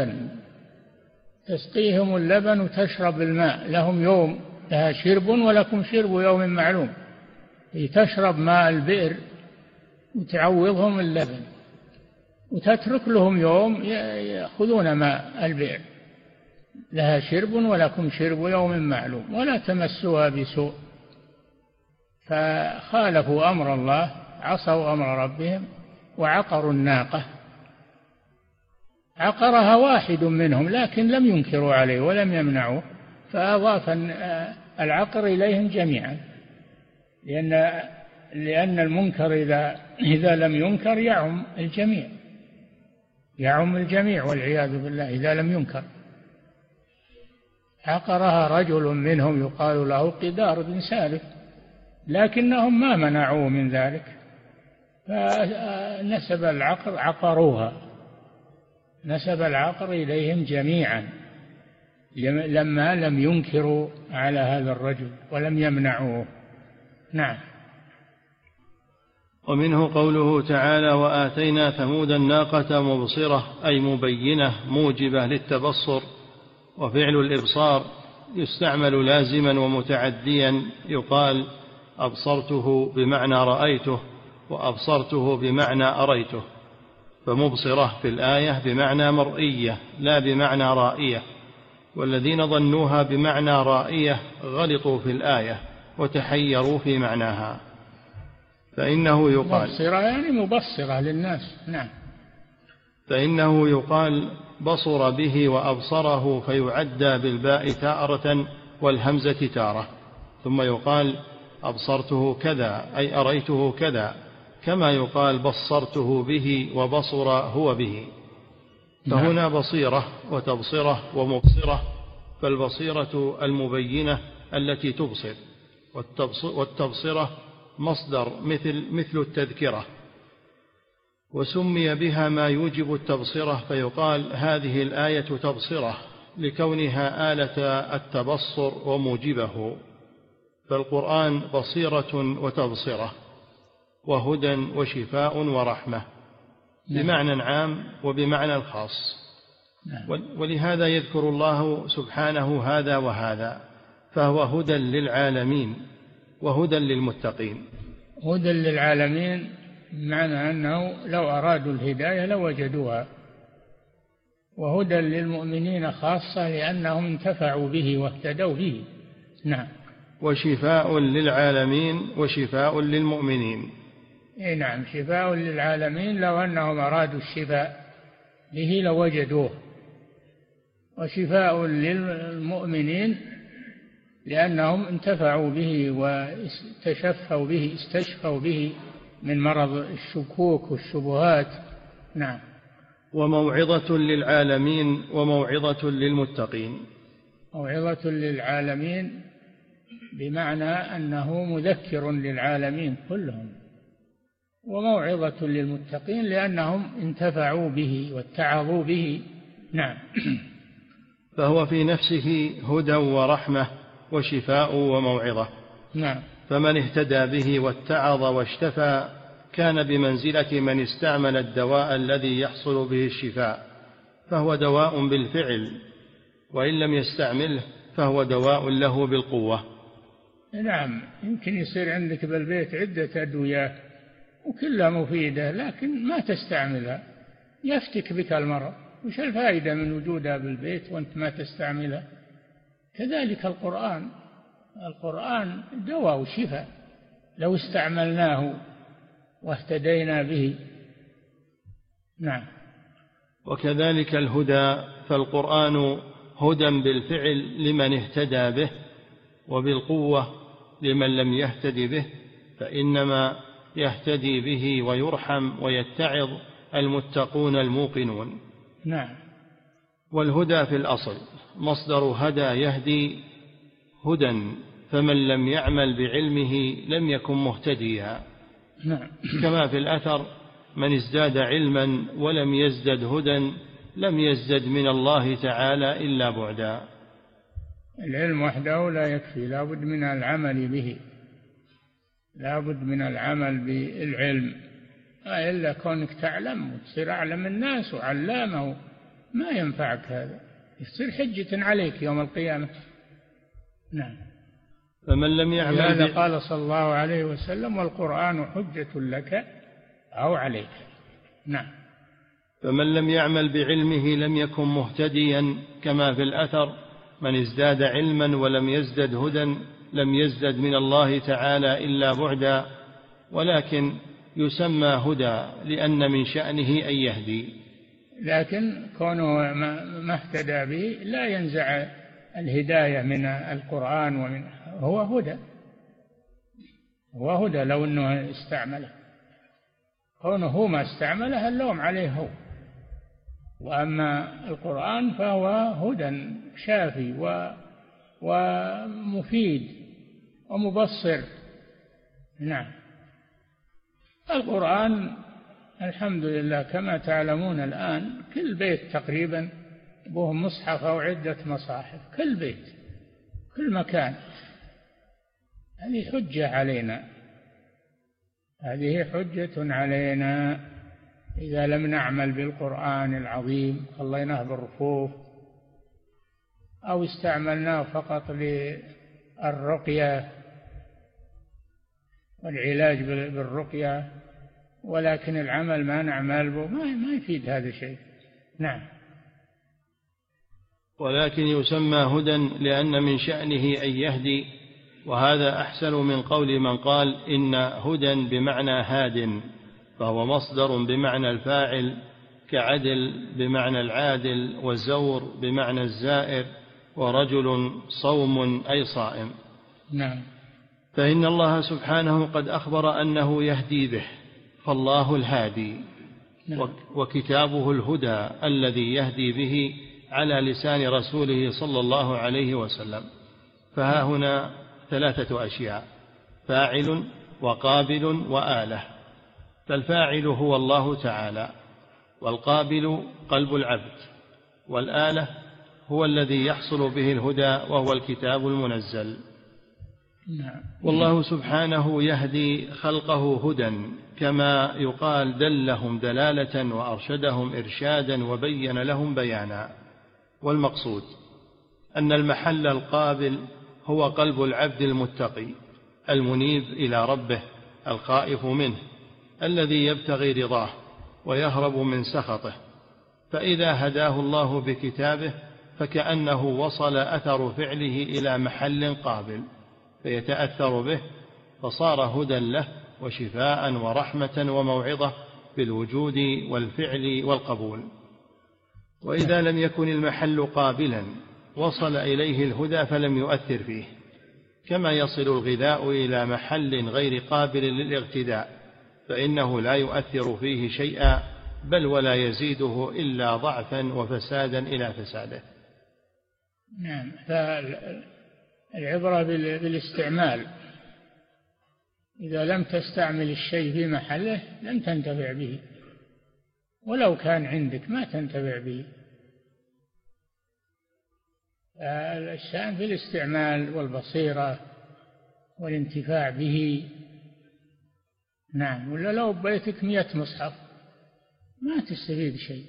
اللبن وتشرب الماء، لهم يوم لها شرب ولكم شرب يوم معلوم، تشرب ماء البئر وتعوضهم اللبن، وتترك لهم يوم يأخذون ماء البئر، لها شرب ولكم شرب يوم معلوم ولا تمسوها بسوء. فخالفوا أمر الله، عصوا أمر ربهم وعقروا الناقة. عقرها واحد منهم لكن لم ينكروا عليه ولم يمنعوه، فأضاف العقر إليهم جميعا، لأن المنكر إذا لم ينكر يعم الجميع والعياذ بالله إذا لم ينكر. عقرها رجل منهم يقال له قدار بن سالف، لكنهم ما منعوه من ذلك، فنسب العقر عقروها، نسب العقر إليهم جميعا لما لم ينكروا على هذا الرجل ولم يمنعوه. نعم. ومنه قوله تعالى: وآتينا ثمود الناقة مبصرة، أي مبينة موجبة للتبصر. وفعل الإبصار يستعمل لازما ومتعديا، يقال أبصرته بمعنى رأيته، وأبصرته بمعنى أريته، فمبصرة في الآية بمعنى مرئية لا بمعنى رائية، والذين ظنوها بمعنى رائية غلطوا في الآية وتحيروا في معناها. فإنه يقال مبصرة يعني مبصرة للناس. نعم. فإنه يقال بصر به وأبصره، فيعدى بالباء تارة والهمزة تارة، ثم يقال أبصرته كذا أي أريته كذا، كما يقال بصرته به وبصر هو به. فهنا بصيرة وتبصرة ومبصرة، فالبصيرة المبينة التي تبصر، والتبصرة مصدر مثل التذكرة، وسمي بها ما يوجب التبصرة، فيقال هذه الآية تبصرة لكونها آلة التبصر وموجبه. فالقرآن بصيرة وتبصرة وهدى وشفاء ورحمة بمعنى عام وبمعنى الخاص. ولهذا يذكر الله سبحانه هذا وهذا، فهو هدى للعالمين وهدى للمتقين. هدى للعالمين بمعنى أنه لو أرادوا الهداية لوجدوها، وهدى للمؤمنين خاصة لأنهم انتفعوا به واهتدوا به. نعم. وشفاء للعالمين وشفاء للمؤمنين. نعم، شفاء للعالمين لو أنهم أرادوا الشفاء به لوجدوه، وشفاء للمؤمنين لأنهم انتفعوا به واستشفوا به، استشفوا به من مرض الشكوك والشبهات. نعم. وموعظة للعالمين وموعظة للمتقين. موعظة للعالمين بمعنى أنه مذكر للعالمين كلهم، وموعظة للمتقين لأنهم انتفعوا به واتعظوا به. نعم. فهو في نفسه هدى ورحمة وشفاء وموعظة. نعم. فمن اهتدى به واتعظ واشتفى كان بمنزلة من استعمل الدواء الذي يحصل به الشفاء، فهو دواء بالفعل، وإن لم يستعمله فهو دواء له بالقوة. نعم، يمكن يصير عندك بالبيت عدة أدوية وكلها مفيدة لكن ما تستعملها، يفتك بك المرض، وش الفائدة من وجودها بالبيت وأنت ما تستعملها؟ كذلك القرآن دواء وشفاء لو استعملناه واهتدينا به. نعم. وكذلك الهدى، فالقرآن هدى بالفعل لمن اهتدى به، وبالقوة لمن لم يهتدي به، فإنما يهتدي به ويرحم ويتعظ المتقون الموقنون. نعم. والهدى في الأصل مصدر هدى يهدي هدى، فمن لم يعمل بعلمه لم يكن مهتديا. نعم. كما في الأثر: من ازداد علما ولم يزدد هدى لم يزدد من الله تعالى إلا بعدا. العلم وحده لا يكفي، لا بد من العمل به، لا بد من العمل بالعلم، إلا كونك تعلم وتصير أعلم الناس وعلامه ما ينفعك، هذا يصير حجة عليك يوم القيامة. نعم. فمن لم يعمل هذا قال صلى الله عليه وسلم: والقرآن حجة لك أو عليك. نعم. فمن لم يعمل بعلمه لم يكن مهتديا، كما في الأثر: من ازداد علما ولم يزدد هدى لم يزدد من الله تعالى إلا بعدا، ولكن يسمى هدى لأن من شأنه أن يهدي. لكن كونه ما اهتدى به لا ينزع الهداية من القرآن هو هدى لو أنه استعمله، كونه هو ما استعمله اللوم عليه هو. وأما القرآن فهو هدى شافي ومفيد ومبصر. نعم. القرآن الحمد لله كما تعلمون الآن كل بيت تقريبا به مصحف أو عدة مصاحف، كل بيت، كل مكان. هذه حجة علينا، هذه حجة علينا إذا لم نعمل بالقرآن العظيم، خليناه بالرفوف أو استعملناه فقط للرقية والعلاج بالرقية، ولكن العمل ما نعمل به ما يفيد هذا الشيء. نعم. ولكن يسمى هدى لأن من شأنه أن يهدي، وهذا أحسن من قول من قال إن هدى بمعنى هاد، فهو مصدر بمعنى الفاعل، كعدل بمعنى العادل، وزور بمعنى الزائر، ورجل صوم أي صائم. نعم. فإن الله سبحانه قد أخبر أنه يهدي به، فالله الهادي. نعم. وكتابه الهدى الذي يهدي به على لسان رسوله صلى الله عليه وسلم. فها هنا 3 أشياء: فاعل وقابل وآلة. فالفاعل هو الله تعالى، والقابل قلب العبد، والآلة هو الذي يحصل به الهدى وهو الكتاب المنزل. والله سبحانه يهدي خلقه هدى، كما يقال دلهم دلالة وأرشدهم إرشادا وبين لهم بيانا. والمقصود أن المحل القابل هو قلب العبد المتقي المنيب إلى ربه الخائف منه، الذي يبتغي رضاه ويهرب من سخطه. فإذا هداه الله بكتابه فكأنه وصل أثر فعله إلى محل قابل فيتأثر به، فصار هدى له وشفاء ورحمة وموعظة بالوجود والفعل والقبول. وإذا لم يكن المحل قابلا وصل إليه الهدى فلم يؤثر فيه، كما يصل الغذاء إلى محل غير قابل للاغتداء فإنه لا يؤثر فيه شيئا، بل ولا يزيده إلا ضعفا وفسادا إلى فساده. نعم. فالعبرة بالاستعمال، إذا لم تستعمل الشيء في محله لن تنتفع به، ولو كان عندك ما تنتفع به. الشأن في الاستعمال والبصيرة والانتفاع به. نعم. ولا لو بيتك 100 مصحف ما تستفيد شيء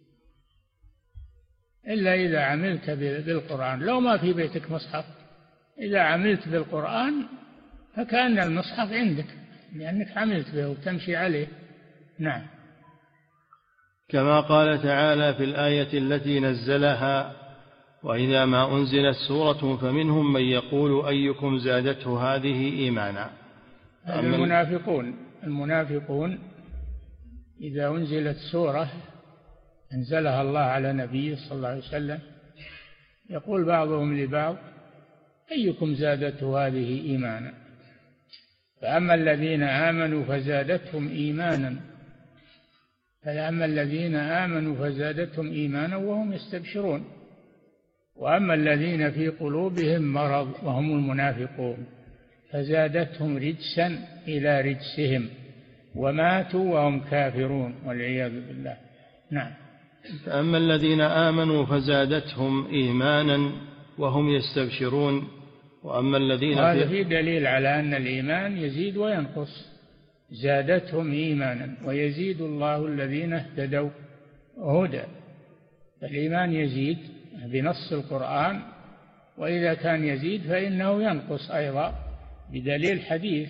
إلا إذا عملت بالقرآن. لو ما في بيتك مصحف، إذا عملت بالقرآن فكأن المصحف عندك لأنك عملت به وتمشي عليه. نعم. كما قال تعالى في الآية التي نزلها: وإذا ما أنزلت سورة فمنهم من يقول أيكم زادته هذه إيمانا. المنافقون إذا أنزلت سورة أنزلها الله على نبيه صلى الله عليه وسلم يقول بعضهم لبعض أيكم زادته هذه إيمانا. فأما الذين آمنوا فزادتهم إيمانا وهم يستبشرون. وأما الذين في قلوبهم مرض وهم المنافقون فزادتهم رجسا إلى رجسهم وماتوا وهم كافرون والعياذ بالله. نعم. فأما الذين آمنوا فزادتهم إيمانا وهم يستبشرون، وأما الذين هذا في دليل على أن الإيمان يزيد وينقص. زادتهم إيمانا ويزيد الله الذين اهتدوا هدى. الإيمان يزيد بنص القرآن، وإذا كان يزيد فإنه ينقص أيضا بدليل حديث: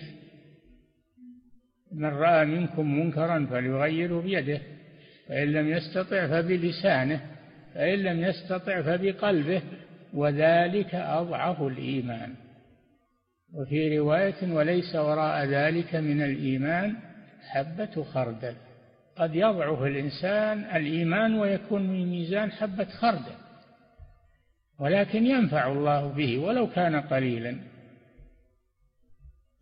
من رأى منكم منكرا فليغيره بيده، فإن لم يستطع فبلسانه، فإن لم يستطع فبقلبه، وذلك أضعف الإيمان. وفي رواية: وليس وراء ذلك من الإيمان حبة خردل. قد يضعف الإنسان الإيمان ويكون من ميزان حبة خردل، ولكن ينفع الله به ولو كان قليلا.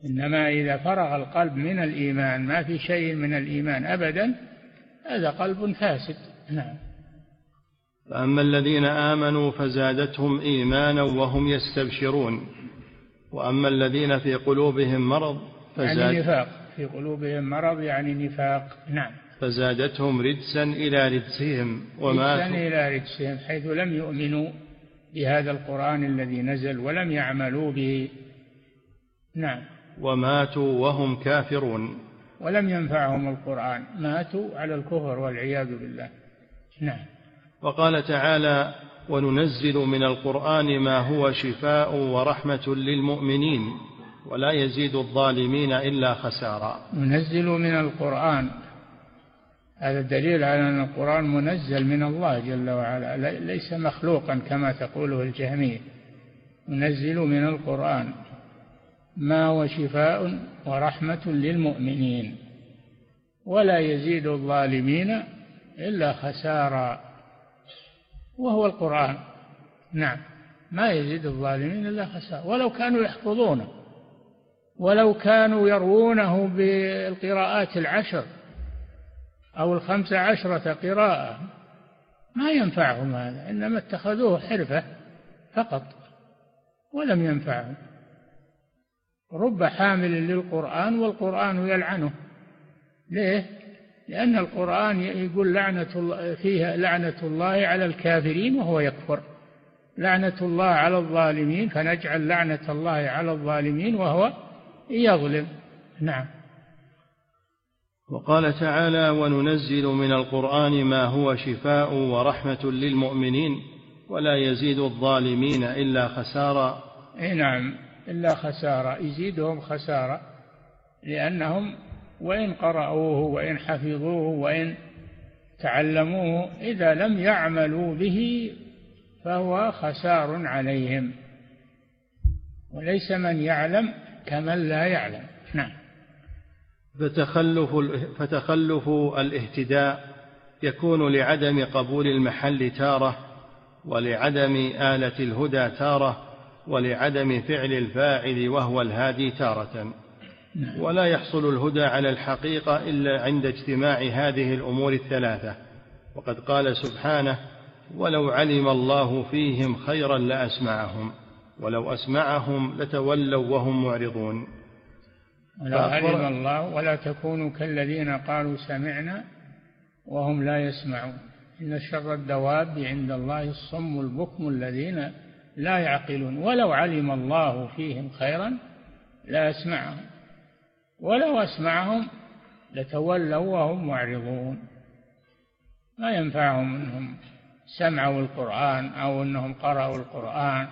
إنما إذا فرغ القلب من الإيمان ما في شيء من الإيمان أبدا هذا قلب فاسد. نعم. فأما الذين آمنوا فزادتهم إيمانا وهم يستبشرون، وأما الذين في قلوبهم مرض يعني نفاق، في قلوبهم مرض يعني نفاق. نعم. فزادتهم رجسا إلى رجسهم وماتوا إلى رجسهم، حيث لم يؤمنوا بهذا القرآن الذي نزل ولم يعملوا به. نعم. وماتوا وهم كافرون، ولم ينفعهم القرآن، ماتوا على الكفر والعياذ بالله. نعم. وقال تعالى: وننزل من القرآن ما هو شفاء ورحمة للمؤمنين ولا يزيد الظالمين إلا خسارا. ننزل من القرآن، هذا دليل على أن القرآن منزل من الله جل وعلا، ليس مخلوقا كما تقوله الجهمية. ننزل من القرآن ما هو شفاء ورحمة للمؤمنين ولا يزيد الظالمين إلا خسارا، وهو القرآن. نعم. ما يزيد الظالمين إلا خسارا، ولو كانوا يحفظونه، ولو كانوا يروونه بالقراءات 10 أو 15 قراءة ما ينفعهم هذا، إنما اتخذوه حرفة فقط ولم ينفعهم. رب حامل للقرآن والقرآن يلعنه. ليه؟ لأن القرآن يقول فيها لعنة الله على الكافرين وهو يكفر، لعنة الله على الظالمين، فنجعل لعنة الله على الظالمين وهو يظلم. نعم. وقال تعالى: وننزل من القرآن ما هو شفاء ورحمة للمؤمنين ولا يزيد الظالمين إلا خسارا. نعم، إلا خسارة، يزيدهم خسارة، لأنهم وإن قرأوه وإن حفظوه وإن تعلموه إذا لم يعملوا به فهو خسار عليهم، وليس من يعلم كمن لا يعلم. نعم. فتخلف الاهتداء يكون لعدم قبول المحل تارة، ولعدم آلة الهدى تارة، ولعدم فعل الفاعل وهو الهادي تارة. ولا يحصل الهدى على الحقيقة إلا عند اجتماع هذه الأمور الثلاثة. وقد قال سبحانه: ولو علم الله فيهم خيرا لأسمعهم ولو أسمعهم لتولوا وهم معرضون. ولو علم الله، ولا تكونوا كالذين قالوا سمعنا وهم لا يسمعون، إن شر الدواب عند الله الصم البكم الذين لا يعقلون. ولو علم الله فيهم خيرا لأسمعهم ولو أسمعهم لتولوا وهم معرضون. ما ينفعهم أنهم سمعوا القرآن أو أنهم قرأوا القرآن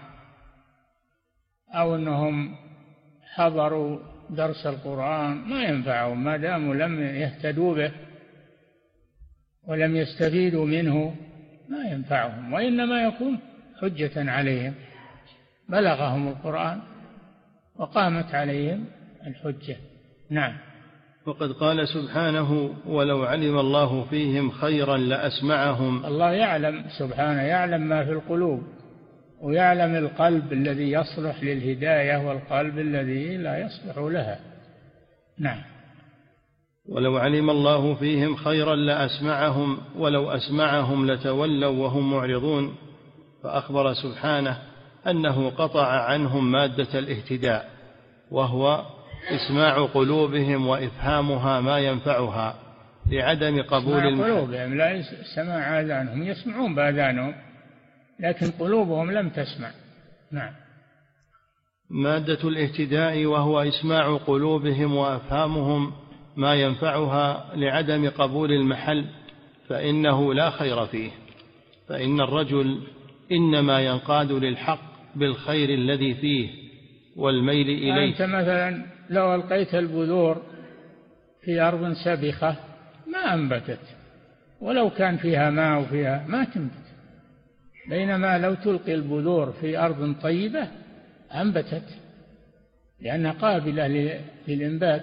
أو أنهم حضروا درس القرآن، ما ينفعهم ما داموا لم يهتدوا به ولم يستفيدوا منه، ما ينفعهم، وإنما يكون حجة عليهم. بلغهم القرآن وقامت عليهم الحجة. نعم. وقد قال سبحانه: ولو علم الله فيهم خيرا لأسمعهم. الله يعلم سبحانه، يعلم ما في القلوب، ويعلم القلب الذي يصلح للهداية والقلب الذي لا يصلح لها. نعم. ولو علم الله فيهم خيرا لأسمعهم ولو أسمعهم لتولوا وهم معرضون. فأخبر سبحانه أنه قطع عنهم مادة الاهتداء، وهو إسماع قلوبهم وإفهامها ما ينفعها لعدم قبول قلوبهم، لا سماع آذانهم، يسمعون بآذانهم لكن قلوبهم لم تسمع. نعم. مادة الاهتداء وهو إسماع قلوبهم وأفهامهم ما ينفعها لعدم قبول المحل، فإنه لا خير فيه، فإن الرجل إنما ينقاد للحق بالخير الذي فيه والميل إليه. أنت مثلا لو ألقيت البذور في أرض سبخة ما أنبتت، ولو كان فيها ماء وفيها ما تنبت، بينما لو تلقي البذور في أرض طيبة أنبتت، لأنها قابلة للإنبات،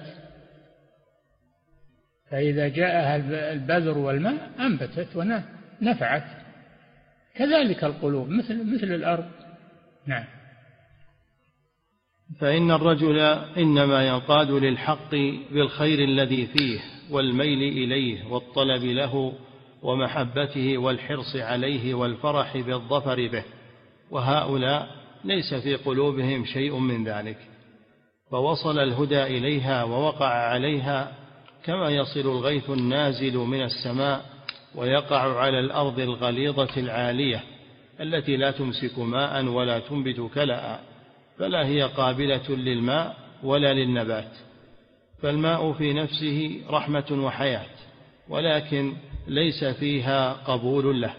فإذا جاءها البذر والماء أنبتت ونفعت. كذلك القلوب مثل الأرض. نعم. فإن الرجل إنما ينقاد للحق بالخير الذي فيه والميل إليه والطلب له ومحبته والحرص عليه والفرح بالظفر به، وهؤلاء ليس في قلوبهم شيء من ذلك، فوصل الهدى إليها ووقع عليها كما يصل الغيث النازل من السماء ويقع على الأرض الغليظة العالية التي لا تمسك ماء ولا تنبت كلأ، فلا هي قابلة للماء ولا للنبات. فالماء في نفسه رحمة وحياة، ولكن ليس فيها قبول له.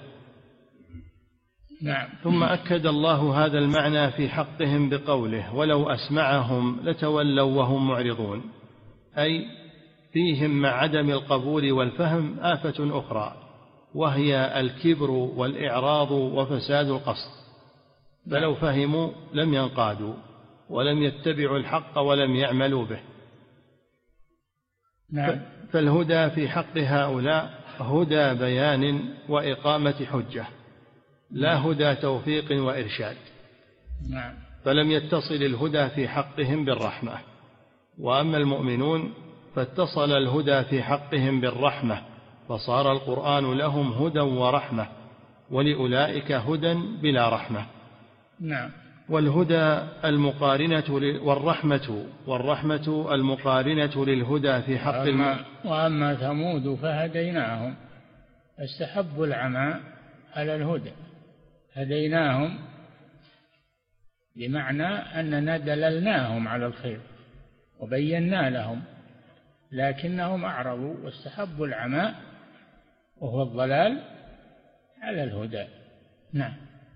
نعم. ثم أكد الله هذا المعنى في حقهم بقوله: ولو أسمعهم لتولوا وهم معرضون، أي فيهم مع عدم القبول والفهم آفة أخرى، وهي الكبر والإعراض وفساد القصد، فلو فهموا لم ينقادوا ولم يتبعوا الحق ولم يعملوا به. نعم. فالهدى في حق هؤلاء هدى بيان وإقامة حجة، لا هدى توفيق وإرشاد. نعم. فلم يتصل الهدى في حقهم بالرحمة. وأما المؤمنون فاتصل الهدى في حقهم بالرحمة، فصار القرآن لهم هدى ورحمة، ولأولئك هدى بلا رحمة. نعم. والهدى المقارنة والرحمة المقارنة للهدى في حق وأما ثمود فهديناهم استحبوا العمى على الهدى. هديناهم بمعنى أننا دللناهم على الخير وبينا لهم، لكنهم أعرضوا واستحبوا العمى وهو الضلال على الهدى. نعم.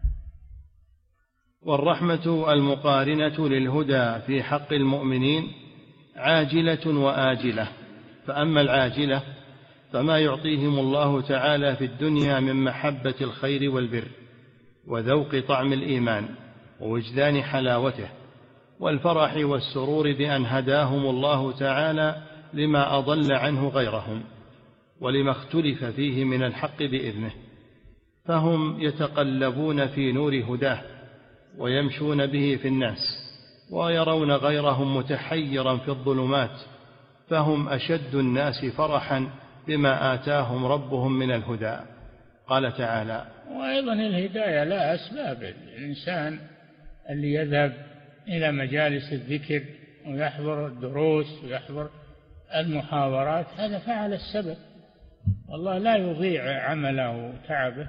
والرحمة المقارنة للهدى في حق المؤمنين عاجلة وآجلة. فأما العاجلة فما يعطيهم الله تعالى في الدنيا من محبة الخير والبر وذوق طعم الإيمان ووجدان حلاوته والفرح والسرور بأن هداهم الله تعالى لما أضل عنه غيرهم ولما اختلف فيه من الحق بإذنه، فهم يتقلبون في نور هداه ويمشون به في الناس ويرون غيرهم متحيرا في الظلمات، فهم أشد الناس فرحا بما آتاهم ربهم من الهدى. قال تعالى: وأيضا الهداية لا أسباب. الإنسان اللي يذهب إلى مجالس الذكر ويحضر الدروس ويحضر المحاضرات هذا فعل السبب، والله لا يضيع عمله وتعبه،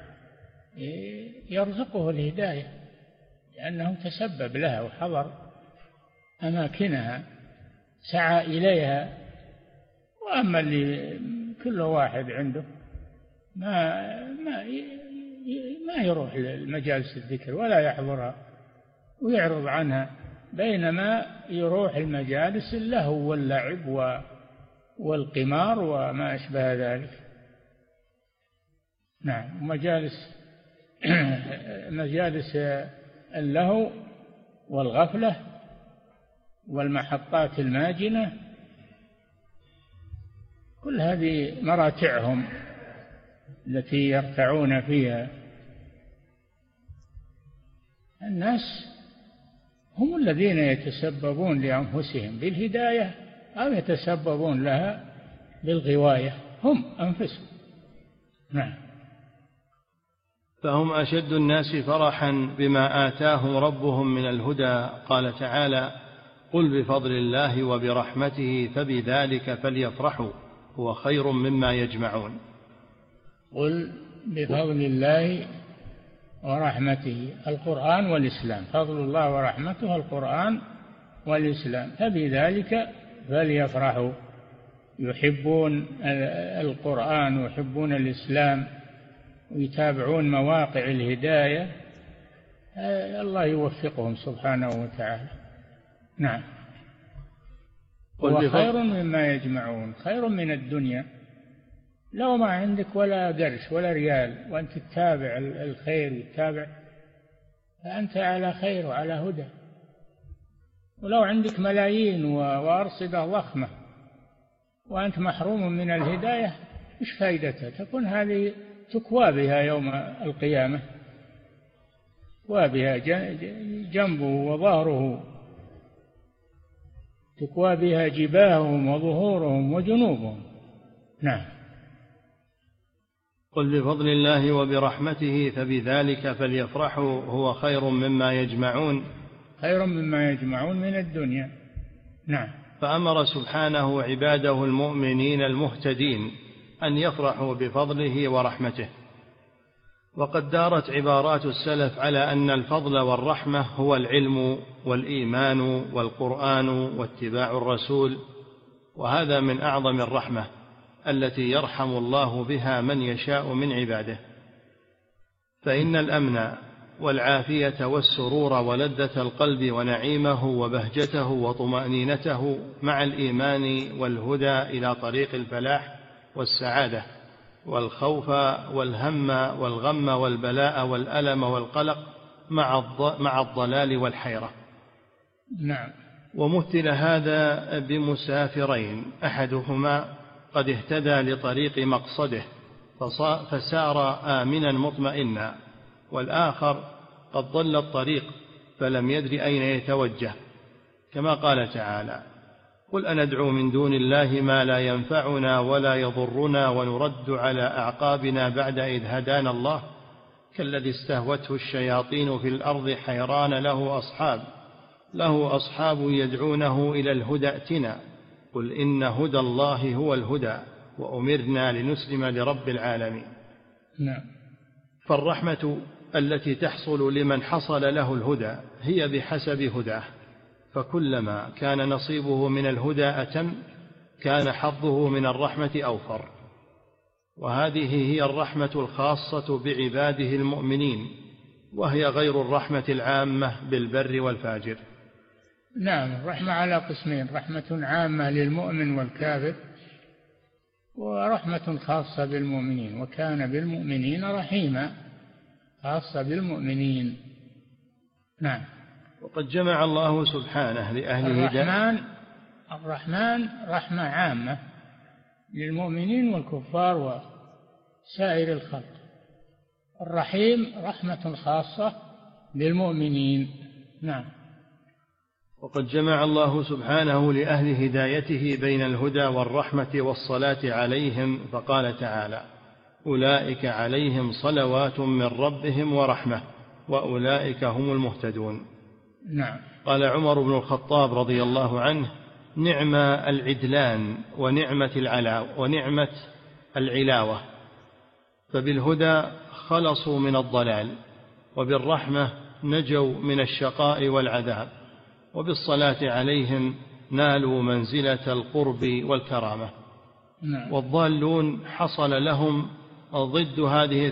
يرزقه الهداية لأنه تسبب لها وحضر أماكنها سعى إليها. وأما اللي كل واحد عنده ما يروح لمجالس الذكر ولا يحضرها ويعرض عنها، بينما يروح المجالس اللهو واللعب والقمار وما أشبه ذلك. نعم. مجالس اللهو والغفلة والمحطات الماجنة كل هذه مراتعهم التي يرتعون فيها. الناس هم الذين يتسببون لأنفسهم بالهداية أو يتسببون لها بالغواية، هم أنفسهم. نعم. فهم أشد الناس فرحا بما آتاهم ربهم من الهدى. قال تعالى: قل بفضل الله وبرحمته فبذلك فليفرحوا هو خير مما يجمعون. قل بفضل الله ورحمته، القرآن والإسلام، فضل الله ورحمته القرآن والإسلام، فبذلك فليفرحوا. يحبون القرآن ويحبون الإسلام ويتابعون مواقع الهداية، الله يوفقهم سبحانه وتعالى. نعم. وخير مما يجمعون، خير من الدنيا. لو ما عندك ولا قرش ولا ريال وأنت تتابع الخير وتتابع، فأنت على خير وعلى هدى. ولو عندك ملايين وأرصدة ضخمة وأنت محروم من الهداية، إيش فائدتها؟ تكون هذه تكوى بها يوم القيامة، وبها جنبه وظهره تقوى بها جباههم وظهورهم وجنوبهم. نعم. قل بفضل الله وبرحمته فبذلك فليفرحوا هو خير مما يجمعون. خير مما يجمعون من الدنيا. نعم. فأمر سبحانه عباده المؤمنين المهتدين أن يفرحوا بفضله ورحمته. وقد دارت عبارات السلف على أن الفضل والرحمة هو العلم والإيمان والقرآن واتباع الرسول، وهذا من أعظم الرحمة التي يرحم الله بها من يشاء من عباده. فإن الأمن والعافية والسرور ولذة القلب ونعيمه وبهجته وطمأنينته مع الإيمان والهدى إلى طريق الفلاح والسعادة، والخوف والهم والغم والبلاء والألم والقلق مع الضلال والحيرة. نعم. ومثل هذا بمسافرين، أحدهما قد اهتدى لطريق مقصده فسار آمنا مطمئنا، والآخر قد ضل الطريق فلم يدر أين يتوجه، كما قال تعالى: قل أندعو من دون الله ما لا ينفعنا ولا يضرنا ونرد على أعقابنا بعد إذ هدانا الله كالذي استهوته الشياطين في الأرض حيران له أصحاب يدعونه إلى الهدى ائتنا قل إن هدى الله هو الهدى وأمرنا لنسلم لرب العالمين. نعم. فالرحمة التي تحصل لمن حصل له الهدى هي بحسب هداه، فكلما كان نصيبه من الهدى أتم كان حظه من الرحمة أوفر. وهذه هي الرحمة الخاصة بعباده المؤمنين، وهي غير الرحمة العامة بالبر والفاجر. نعم. الرحمة على قسمين: رحمة عامة للمؤمن والكافر، ورحمة خاصة بالمؤمنين، وكان بالمؤمنين رحيما، خاصة بالمؤمنين. نعم. وقد جمع الله سبحانه لأهل الرحمن رحمة عامة للمؤمنين والكفار وسائر الخلق. الرحيم رحمة خاصة للمؤمنين. نعم. وقد جمع الله سبحانه لأهل هدايته بين الهدى والرحمة والصلاة عليهم، فقال تعالى: أولئك عليهم صلوات من ربهم ورحمة وأولئك هم المهتدون. نعم. قال عمر بن الخطاب رضي الله عنه: نعم العدلان ونعمة العلاوة، فبالهدى خلصوا من الضلال، وبالرحمة نجوا من الشقاء والعذاب، وبالصلاة عليهم نالوا منزلة القرب والكرامة. نعم. والضالون حصل لهم ضد هذه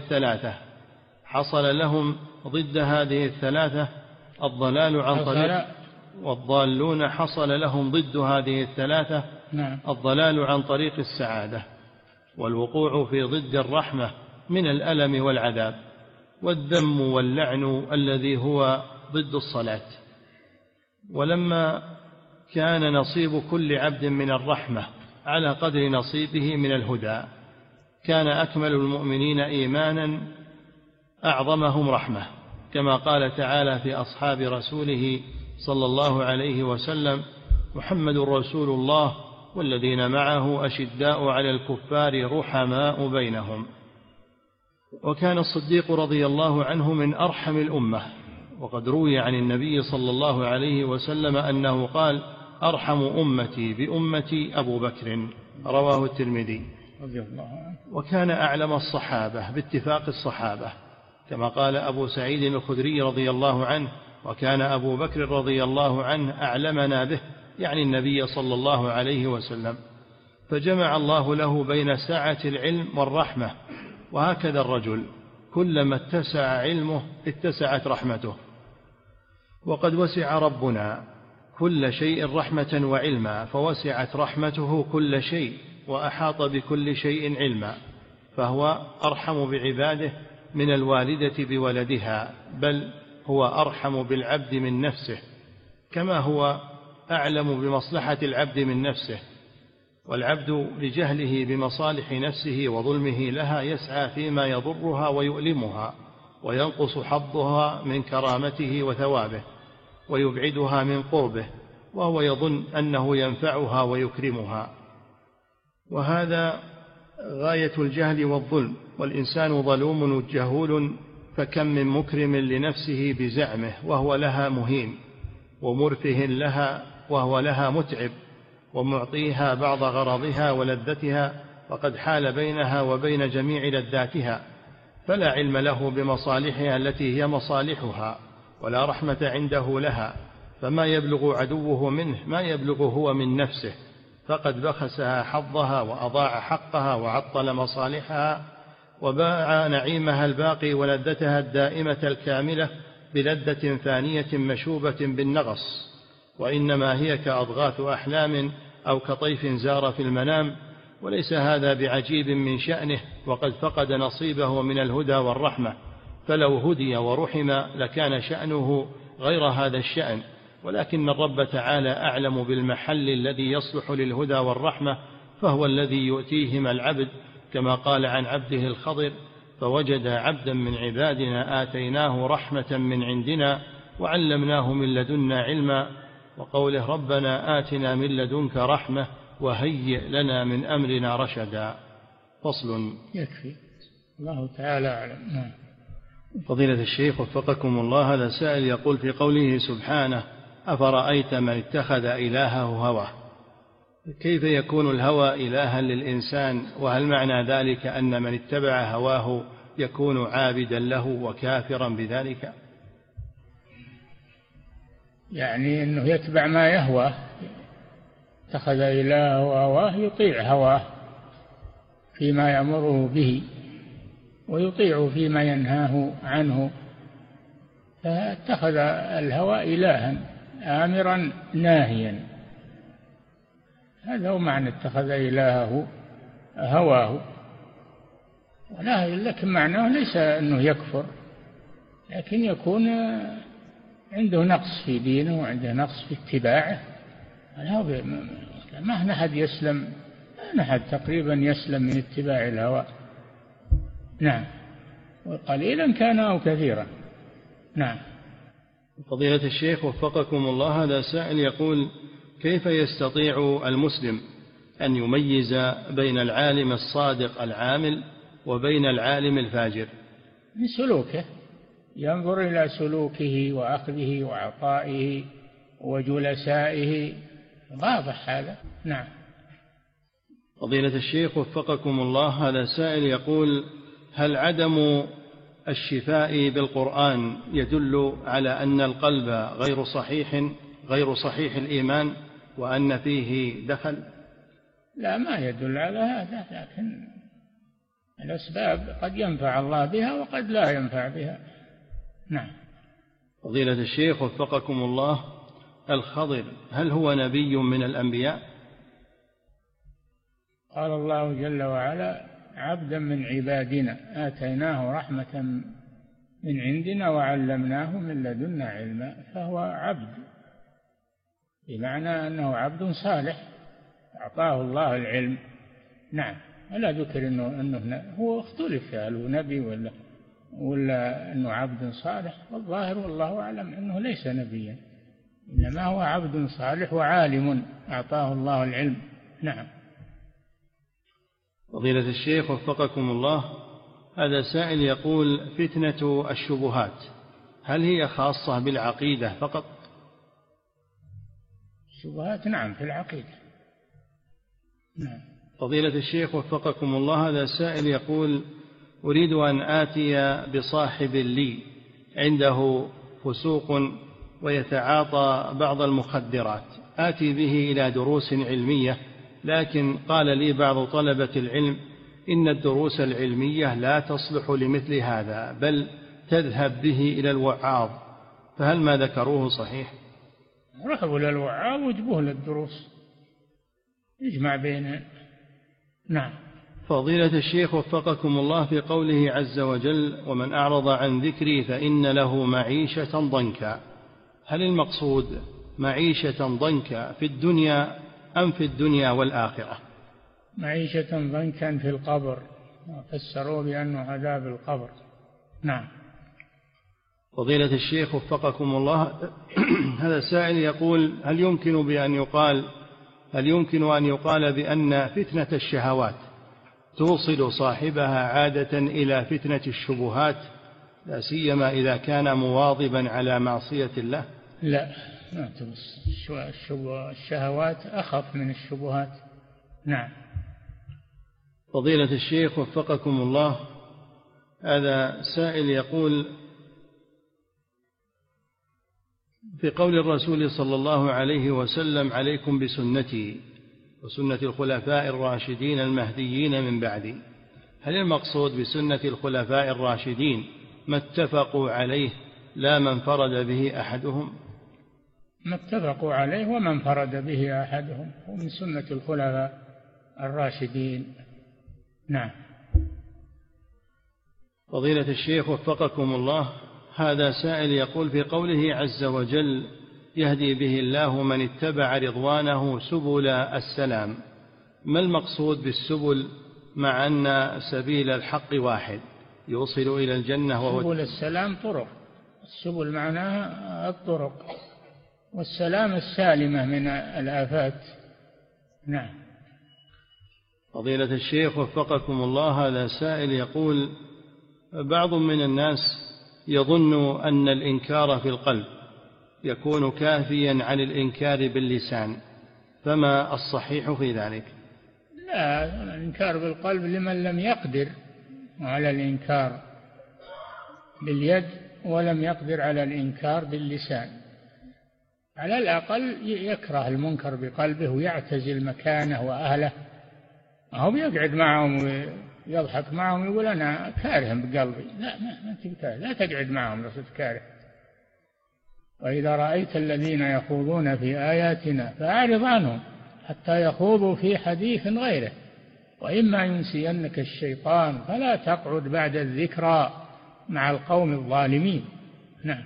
الثلاثة الضلال عن طريق والضالون حصل لهم ضد هذه الثلاثة الضلال عن طريق السعادة، والوقوع في ضد الرحمة من الألم والعذاب، والذم واللعن الذي هو ضد الصلاة. ولما كان نصيب كل عبد من الرحمة على قدر نصيبه من الهدى، كان أكمل المؤمنين إيمانا أعظمهم رحمة، كما قال تعالى في أصحاب رسوله صلى الله عليه وسلم: محمد رسول الله والذين معه أشداء على الكفار رحماء بينهم. وكان الصديق رضي الله عنه من أرحم الأمة، وقد روي عن النبي صلى الله عليه وسلم أنه قال: أرحم أمتي بأمتي أبو بكر، رواه الترمذي. وكان أعلم الصحابة باتفاق الصحابة، كما قال أبو سعيد الخدري رضي الله عنه: وكان أبو بكر رضي الله عنه أعلمنا به، يعني النبي صلى الله عليه وسلم. فجمع الله له بين سعة العلم والرحمة. وهكذا الرجل كلما اتسع علمه اتسعت رحمته. وقد وسع ربنا كل شيء رحمة وعلما، فوسعت رحمته كل شيء وأحاط بكل شيء علما، فهو أرحم بعباده من الوالدة بولدها، بل هو أرحم بالعبد من نفسه، كما هو أعلم بمصلحة العبد من نفسه. والعبد لجهله بمصالح نفسه وظلمه لها يسعى فيما يضرها ويؤلمها، وينقص حظها من كرامته وثوابه، ويبعدها من قربه، وهو يظن أنه ينفعها ويكرمها، وهذا غاية الجهل والظلم، والإنسان ظلوم جهول، فكم من مكرم لنفسه بزعمه وهو لها مهين، ومرفه لها وهو لها متعب، ومعطيها بعض غرضها ولذتها، وقد حال بينها وبين جميع لذاتها، فلا علم له بمصالحها التي هي مصالحها، ولا رحمة عنده لها، فما يبلغ عدوه منه ما يبلغ هو من نفسه، فقد بخسها حظها وأضاع حقها وعطل مصالحها، وباع نعيمها الباقي ولذتها الدائمة الكاملة بلذة ثانية مشوبة بالنغص، وإنما هي كأضغاث أحلام أو كطيف زار في المنام، وليس هذا بعجيب من شأنه، وقد فقد نصيبه من الهدى والرحمة، فلو هدي ورحم لكان شأنه غير هذا الشأن، ولكن الرب تعالى أعلم بالمحل الذي يصلح للهدى والرحمة، فهو الذي يؤتيهما العبد، كما قال عن عبده الخضر: فوجد عبدا من عبادنا آتيناه رحمة من عندنا وعلمناه من لدنا علما، وقوله: ربنا آتنا من لدنك رحمة وهيئ لنا من أمرنا رشدا. فصل. يكفي، الله تعالى أعلم. فضيلة الشيخ وفقكم الله، هذا سائل يقول في قوله سبحانه: أفرأيت من اتخذ إلهه هواه، كيف يكون الهوى إلها للإنسان؟ وهل معنى ذلك أن من اتبع هواه يكون عابدا له وكافرا بذلك؟ يعني أنه يتبع ما يهوى، اتخذ إلهه هواه، يطيع هواه فيما يأمره به ويطيع فيما ينهاه عنه، فاتخذ الهوى إلها آمرا ناهيا، هذا هو معنى اتخذ إلهه هواه. لكن معناه ليس أنه يكفر، لكن يكون عنده نقص في دينه وعنده نقص في اتباعه. ما أحد يسلم، ما أحد تقريبا يسلم من اتباع الهوى. نعم، وقليلا كان أو كثيرا. نعم. فضيلة الشيخ وفقكم الله، هذا سائل يقول: كيف يستطيع المسلم أن يميز بين العالم الصادق العامل وبين العالم الفاجر؟ من سلوكه، ينظر إلى سلوكه وأخذه وعطائه وجلسائه، واضح هذا. نعم. فضيلة الشيخ وفقكم الله، هذا سائل يقول: هل عدم الشفاء بالقرآن يدل على أن القلب غير صحيح الإيمان وأن فيه دخل؟ لا، ما يدل على هذا، لكن الأسباب قد ينفع الله بها وقد لا ينفع بها. نعم. فضيلة الشيخ وفقكم الله، الخضر هل هو نبي من الأنبياء؟ قال الله جل وعلا: عبدا من عبادنا آتيناه رحمة من عندنا وعلمناه من لدنا علما، فهو عبد، بمعنى أنه عبد صالح أعطاه الله العلم. نعم. ولا ذكر أنه هو اختلف هل هو نبي ولا أنه عبد صالح، والظاهر والله أعلم أنه ليس نبيا، إنما هو عبد صالح وعالم أعطاه الله العلم. نعم. فضيلة الشيخ وفقكم الله، هذا سائل يقول: فتنة الشبهات هل هي خاصة بالعقيدة فقط؟ الشبهات نعم في العقيدة. نعم. فضيلة الشيخ وفقكم الله، هذا سائل يقول: أريد أن آتي بصاحب لي عنده فسوق ويتعاطى بعض المخدرات، آتي به إلى دروس علمية، لكن قال لي بعض طلبة العلم إن الدروس العلمية لا تصلح لمثل هذا، بل تذهب به إلى الوعاظ، فهل ما ذكروه صحيح؟ رحبوا إلى الوعاظ وجبوه للدروس، يجمع بينها. نعم. فضيلة الشيخ وفقكم الله، في قوله عز وجل: ومن أعرض عن ذكري فإن له معيشة ضنكا، هل المقصود معيشة ضنكا في الدنيا أم في الدنيا والآخرة؟ معيشة ضنكا في القبر، فسروا بأنه عذاب القبر. نعم. فضيلة الشيخ وفقكم الله، هذا سائل يقول: كيف يستطيع المسلم أن يميز بين العالم الصادق العامل وبين العالم الفاجر؟ فضيلة الشيخ وفقكم الله، هذا سائل يقول هل يمكن أن يقال بأن فتنة الشهوات توصل صاحبها عادة إلى فتنة الشبهات، لا سيما إذا كان مواظبا على معصية الله؟ لا، ما توصل. الشهوات أخف من الشبهات. نعم. فضيلة الشيخ وفقكم الله، هذا سائل يقول في قول الرسول صلى الله عليه وسلم: عليكم بسنتي وسنة الخلفاء الراشدين المهديين من بعدي، هل المقصود بسنة الخلفاء الراشدين ما اتفقوا عليه لا ما انفرد به أحدهم؟ ما اتفقوا عليه وما انفرد به أحدهم ومن سنة الخلفاء الراشدين. نعم. فضيلة الشيخ وفقكم الله، هذا سائل يقول في قوله عز وجل: يهدي به الله من اتبع رضوانه سبل السلام، ما المقصود بالسبل مع أن سبيل الحق واحد يوصل إلى الجنة؟ سبل السلام طرق، السبل معناها الطرق، والسلام السالمة من الآفات. نعم. فضيلة الشيخ وفقكم الله، هذا سائل يقول: بعض من الناس يظن أن الإنكار في القلب يكون كافيا عن الإنكار باللسان، فما الصحيح في ذلك؟ لا، الإنكار بالقلب لمن لم يقدر على الإنكار باليد ولم يقدر على الإنكار باللسان. على الأقل يكره المنكر بقلبه ويعتزل مكانه وأهله، هو يقعد معهم ويضحك معهم ويقول أنا كاره بقلبي. لا، ما أنت كاره، لا تقعد معهم لو كاره. وإذا رأيت الذين يخوضون في آياتنا فأعرض عنهم حتى يخوضوا في حديث غيره، وإما ينسينك الشيطان فلا تقعد بعد الذكرى مع القوم الظالمين. نعم.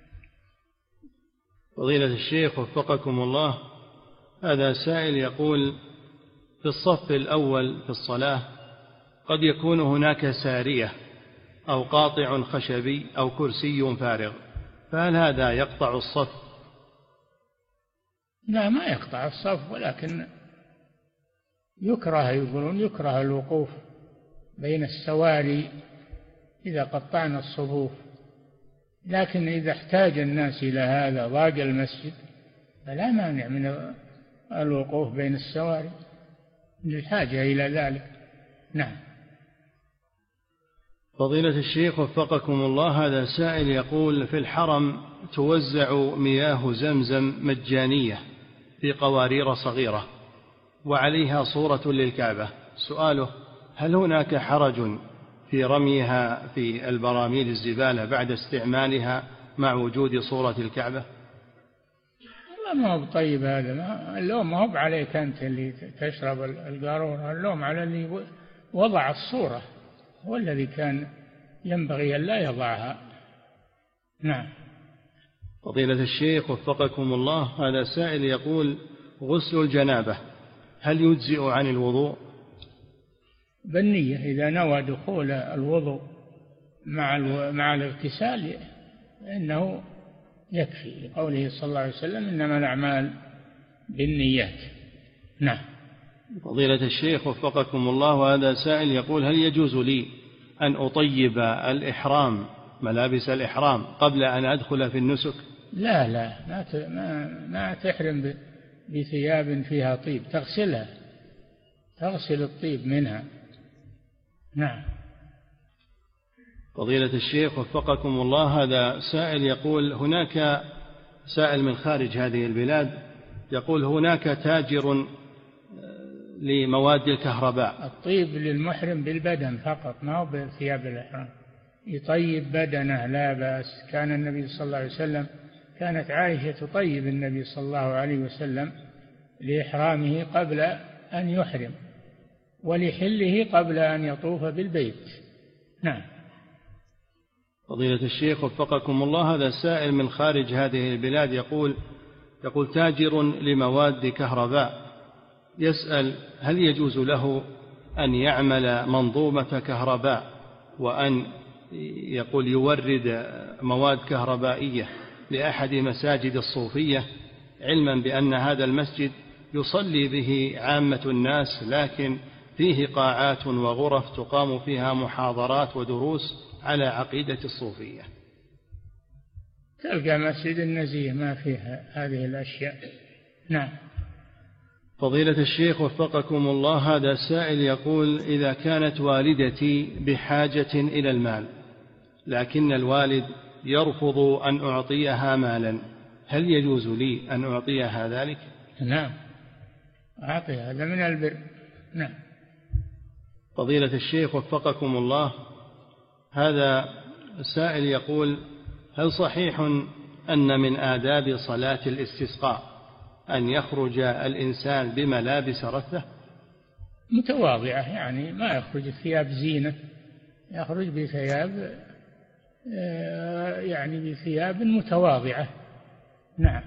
فضيلة الشيخ وفقكم الله، هذا سائل يقول: في الصف الأول في الصلاة قد يكون هناك سارية أو قاطع خشبي أو كرسي فارغ، فهل هذا يقطع الصف؟ لا، ما يقطع الصف، ولكن يقولون يكره الوقوف بين السواري إذا قطعنا الصفوف، لكن إذا احتاج الناس إلى هذا ضاق المسجد فلا مانع من الوقوف بين السواري للحاجة إلى ذلك. نعم. فضيلة الشيخ وفقكم الله، هذا سائل يقول: في الحرم توزع مياه زمزم مجانية في قوارير صغيرة وعليها صورة للكعبة، سؤاله: هل هناك حرج في رميها في البراميل الزبالة بعد استعمالها مع وجود صورة الكعبة؟ ما هو طيب هذا، اللوم ما هو عليك أنت اللي تشرب القارورة، اللوم على اللي وضع الصورة، هو الذي كان ينبغي أن لا يضعها. نعم. فضيلة الشيخ وفقكم الله، هذا سائل يقول: غسل الجنابة هل يجزئ عن الوضوء؟ بالنية، إذا نوى دخول الوضوء مع الاغتسال فإنه يكفي، لقوله صلى الله عليه وسلم: إنما الأعمال بالنيات. نعم. فضيلة الشيخ وفقكم الله، هذا سائل يقول: هل يجوز لي أن أطيب الإحرام ملابس الإحرام قبل أن أدخل في النسك؟ لا، ما تحرم بثياب فيها طيب، تغسلها، تغسل الطيب منها. نعم. فضيلة الشيخ وفقكم الله، هذا سائل يقول: هناك سائل من خارج هذه البلاد يقول: هناك تاجر لمواد الكهرباء. الطيب للمحرم بالبدن فقط، ما هو بثياب الإحرام، يطيب بدنه لا بأس. كان النبي صلى الله عليه وسلم، كانت عائشة تطيب النبي صلى الله عليه وسلم لإحرامه قبل أن يحرم ولحله قبل أن يطوف بالبيت. نعم. فضيلة الشيخ وفقكم الله، هذا سائل من خارج هذه البلاد يقول: تاجر لمواد كهرباء يسأل: هل يجوز له أن يعمل منظومة كهرباء وأن يقول يورد مواد كهربائية لأحد مساجد الصوفية، علما بأن هذا المسجد يصلي به عامة الناس، لكن فيه قاعات وغرف تقام فيها محاضرات ودروس على عقيدة الصوفية. تلقى مسجد النزيه ما فيها هذه الأشياء. نعم. فضيلة الشيخ وفقكم الله، هذا سائل يقول: إذا كانت والدتي بحاجة إلى المال لكن الوالد يرفض أن أعطيها مالا، هل يجوز لي أن أعطيها ذلك؟ نعم، أعطيها، هذا من البر. نعم. فضيلة الشيخ وفقكم الله، هذا السائل يقول: هل صحيح أن من آداب صلاة الاستسقاء أن يخرج الإنسان بملابس رثة؟ متواضعة، يعني ما يخرج ثياب زينة، يخرج بثياب يعني بثياب متواضعة. نعم.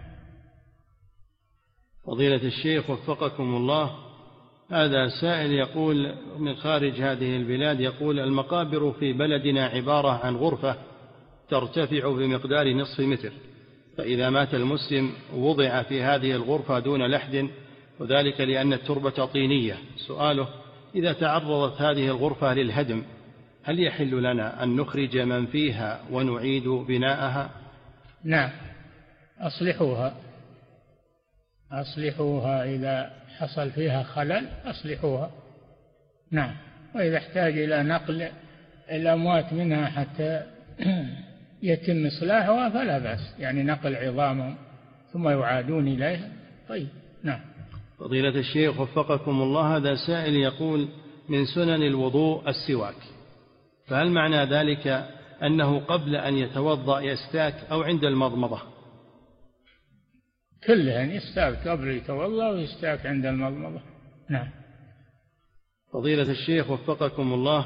فضيلة الشيخ وفقكم الله، هذا سائل يقول من خارج هذه البلاد، يقول: المقابر في بلدنا عبارة عن غرفة ترتفع بمقدار نصف متر، فإذا مات المسلم وضع في هذه الغرفة دون لحد، وذلك لأن التربة طينية. سؤاله: إذا تعرضت هذه الغرفة للهدم هل يحل لنا أن نخرج من فيها ونعيد بناءها؟ نعم، أصلحوها إذا حصل فيها خلل أصلحوها. نعم. وإذا احتاج إلى نقل الأموات منها حتى يتم إصلاحها فلا بأس، يعني نقل عظامهم ثم يعادون إليها. طيب. نعم. فضيلة الشيخ وفقكم الله، هذا سائل يقول: من سنن الوضوء السواك، فهل معنى ذلك أنه قبل أن يتوضأ يستاك أو عند المضمضة؟ كلها، يستاك قبل يتوضأ ويستاك عند المضمضة. نعم. فضيلة الشيخ وفقكم الله،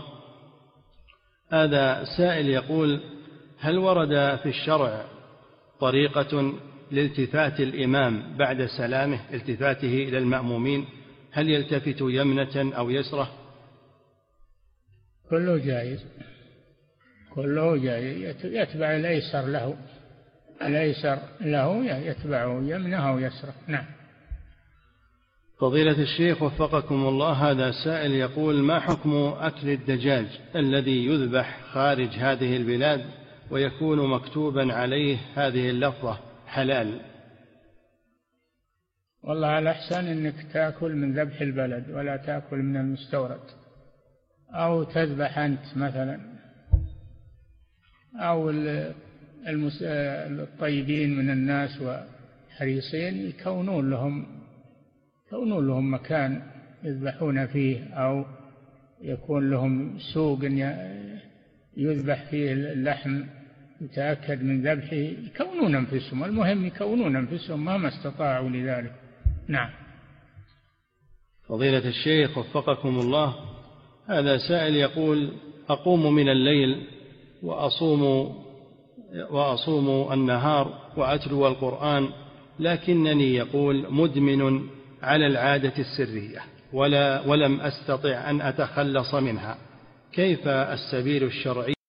هذا سائل يقول: هل ورد في الشرع طريقة لالتفات الإمام بعد سلامه، التفاته إلى المأمومين؟ هل يلتفت يمنة أو يسرة؟ كله جائز، كله جائز، يتبع الأيسر له، الأيسر له يتبعه يمنه أو يسره. نعم. فضيلة الشيخ وفقكم الله، هذا سائل يقول: ما حكم أكل الدجاج الذي يذبح خارج هذه البلاد ويكون مكتوبا عليه هذه اللفظة حلال؟ والله على الأحسن أنك تأكل من ذبح البلد ولا تأكل من المستورد، أو تذبح أنت مثلا، أو الطيبين من الناس وحريصين يكونون لهم مكان يذبحون فيه، أو يكون لهم سوق يذبح فيه اللحم يتأكد من ذبحه، يكونون أنفسهم، المهم يكونون أنفسهم ما استطاعوا لذلك. نعم. فضيلة الشيخ وفقكم الله، هذا سائل يقول: أقوم من الليل وأصوم النهار وأتلو القرآن، لكنني يقول مدمن على العادة السرية ولم أستطع أن أتخلص منها، كيف السبيل الشرعي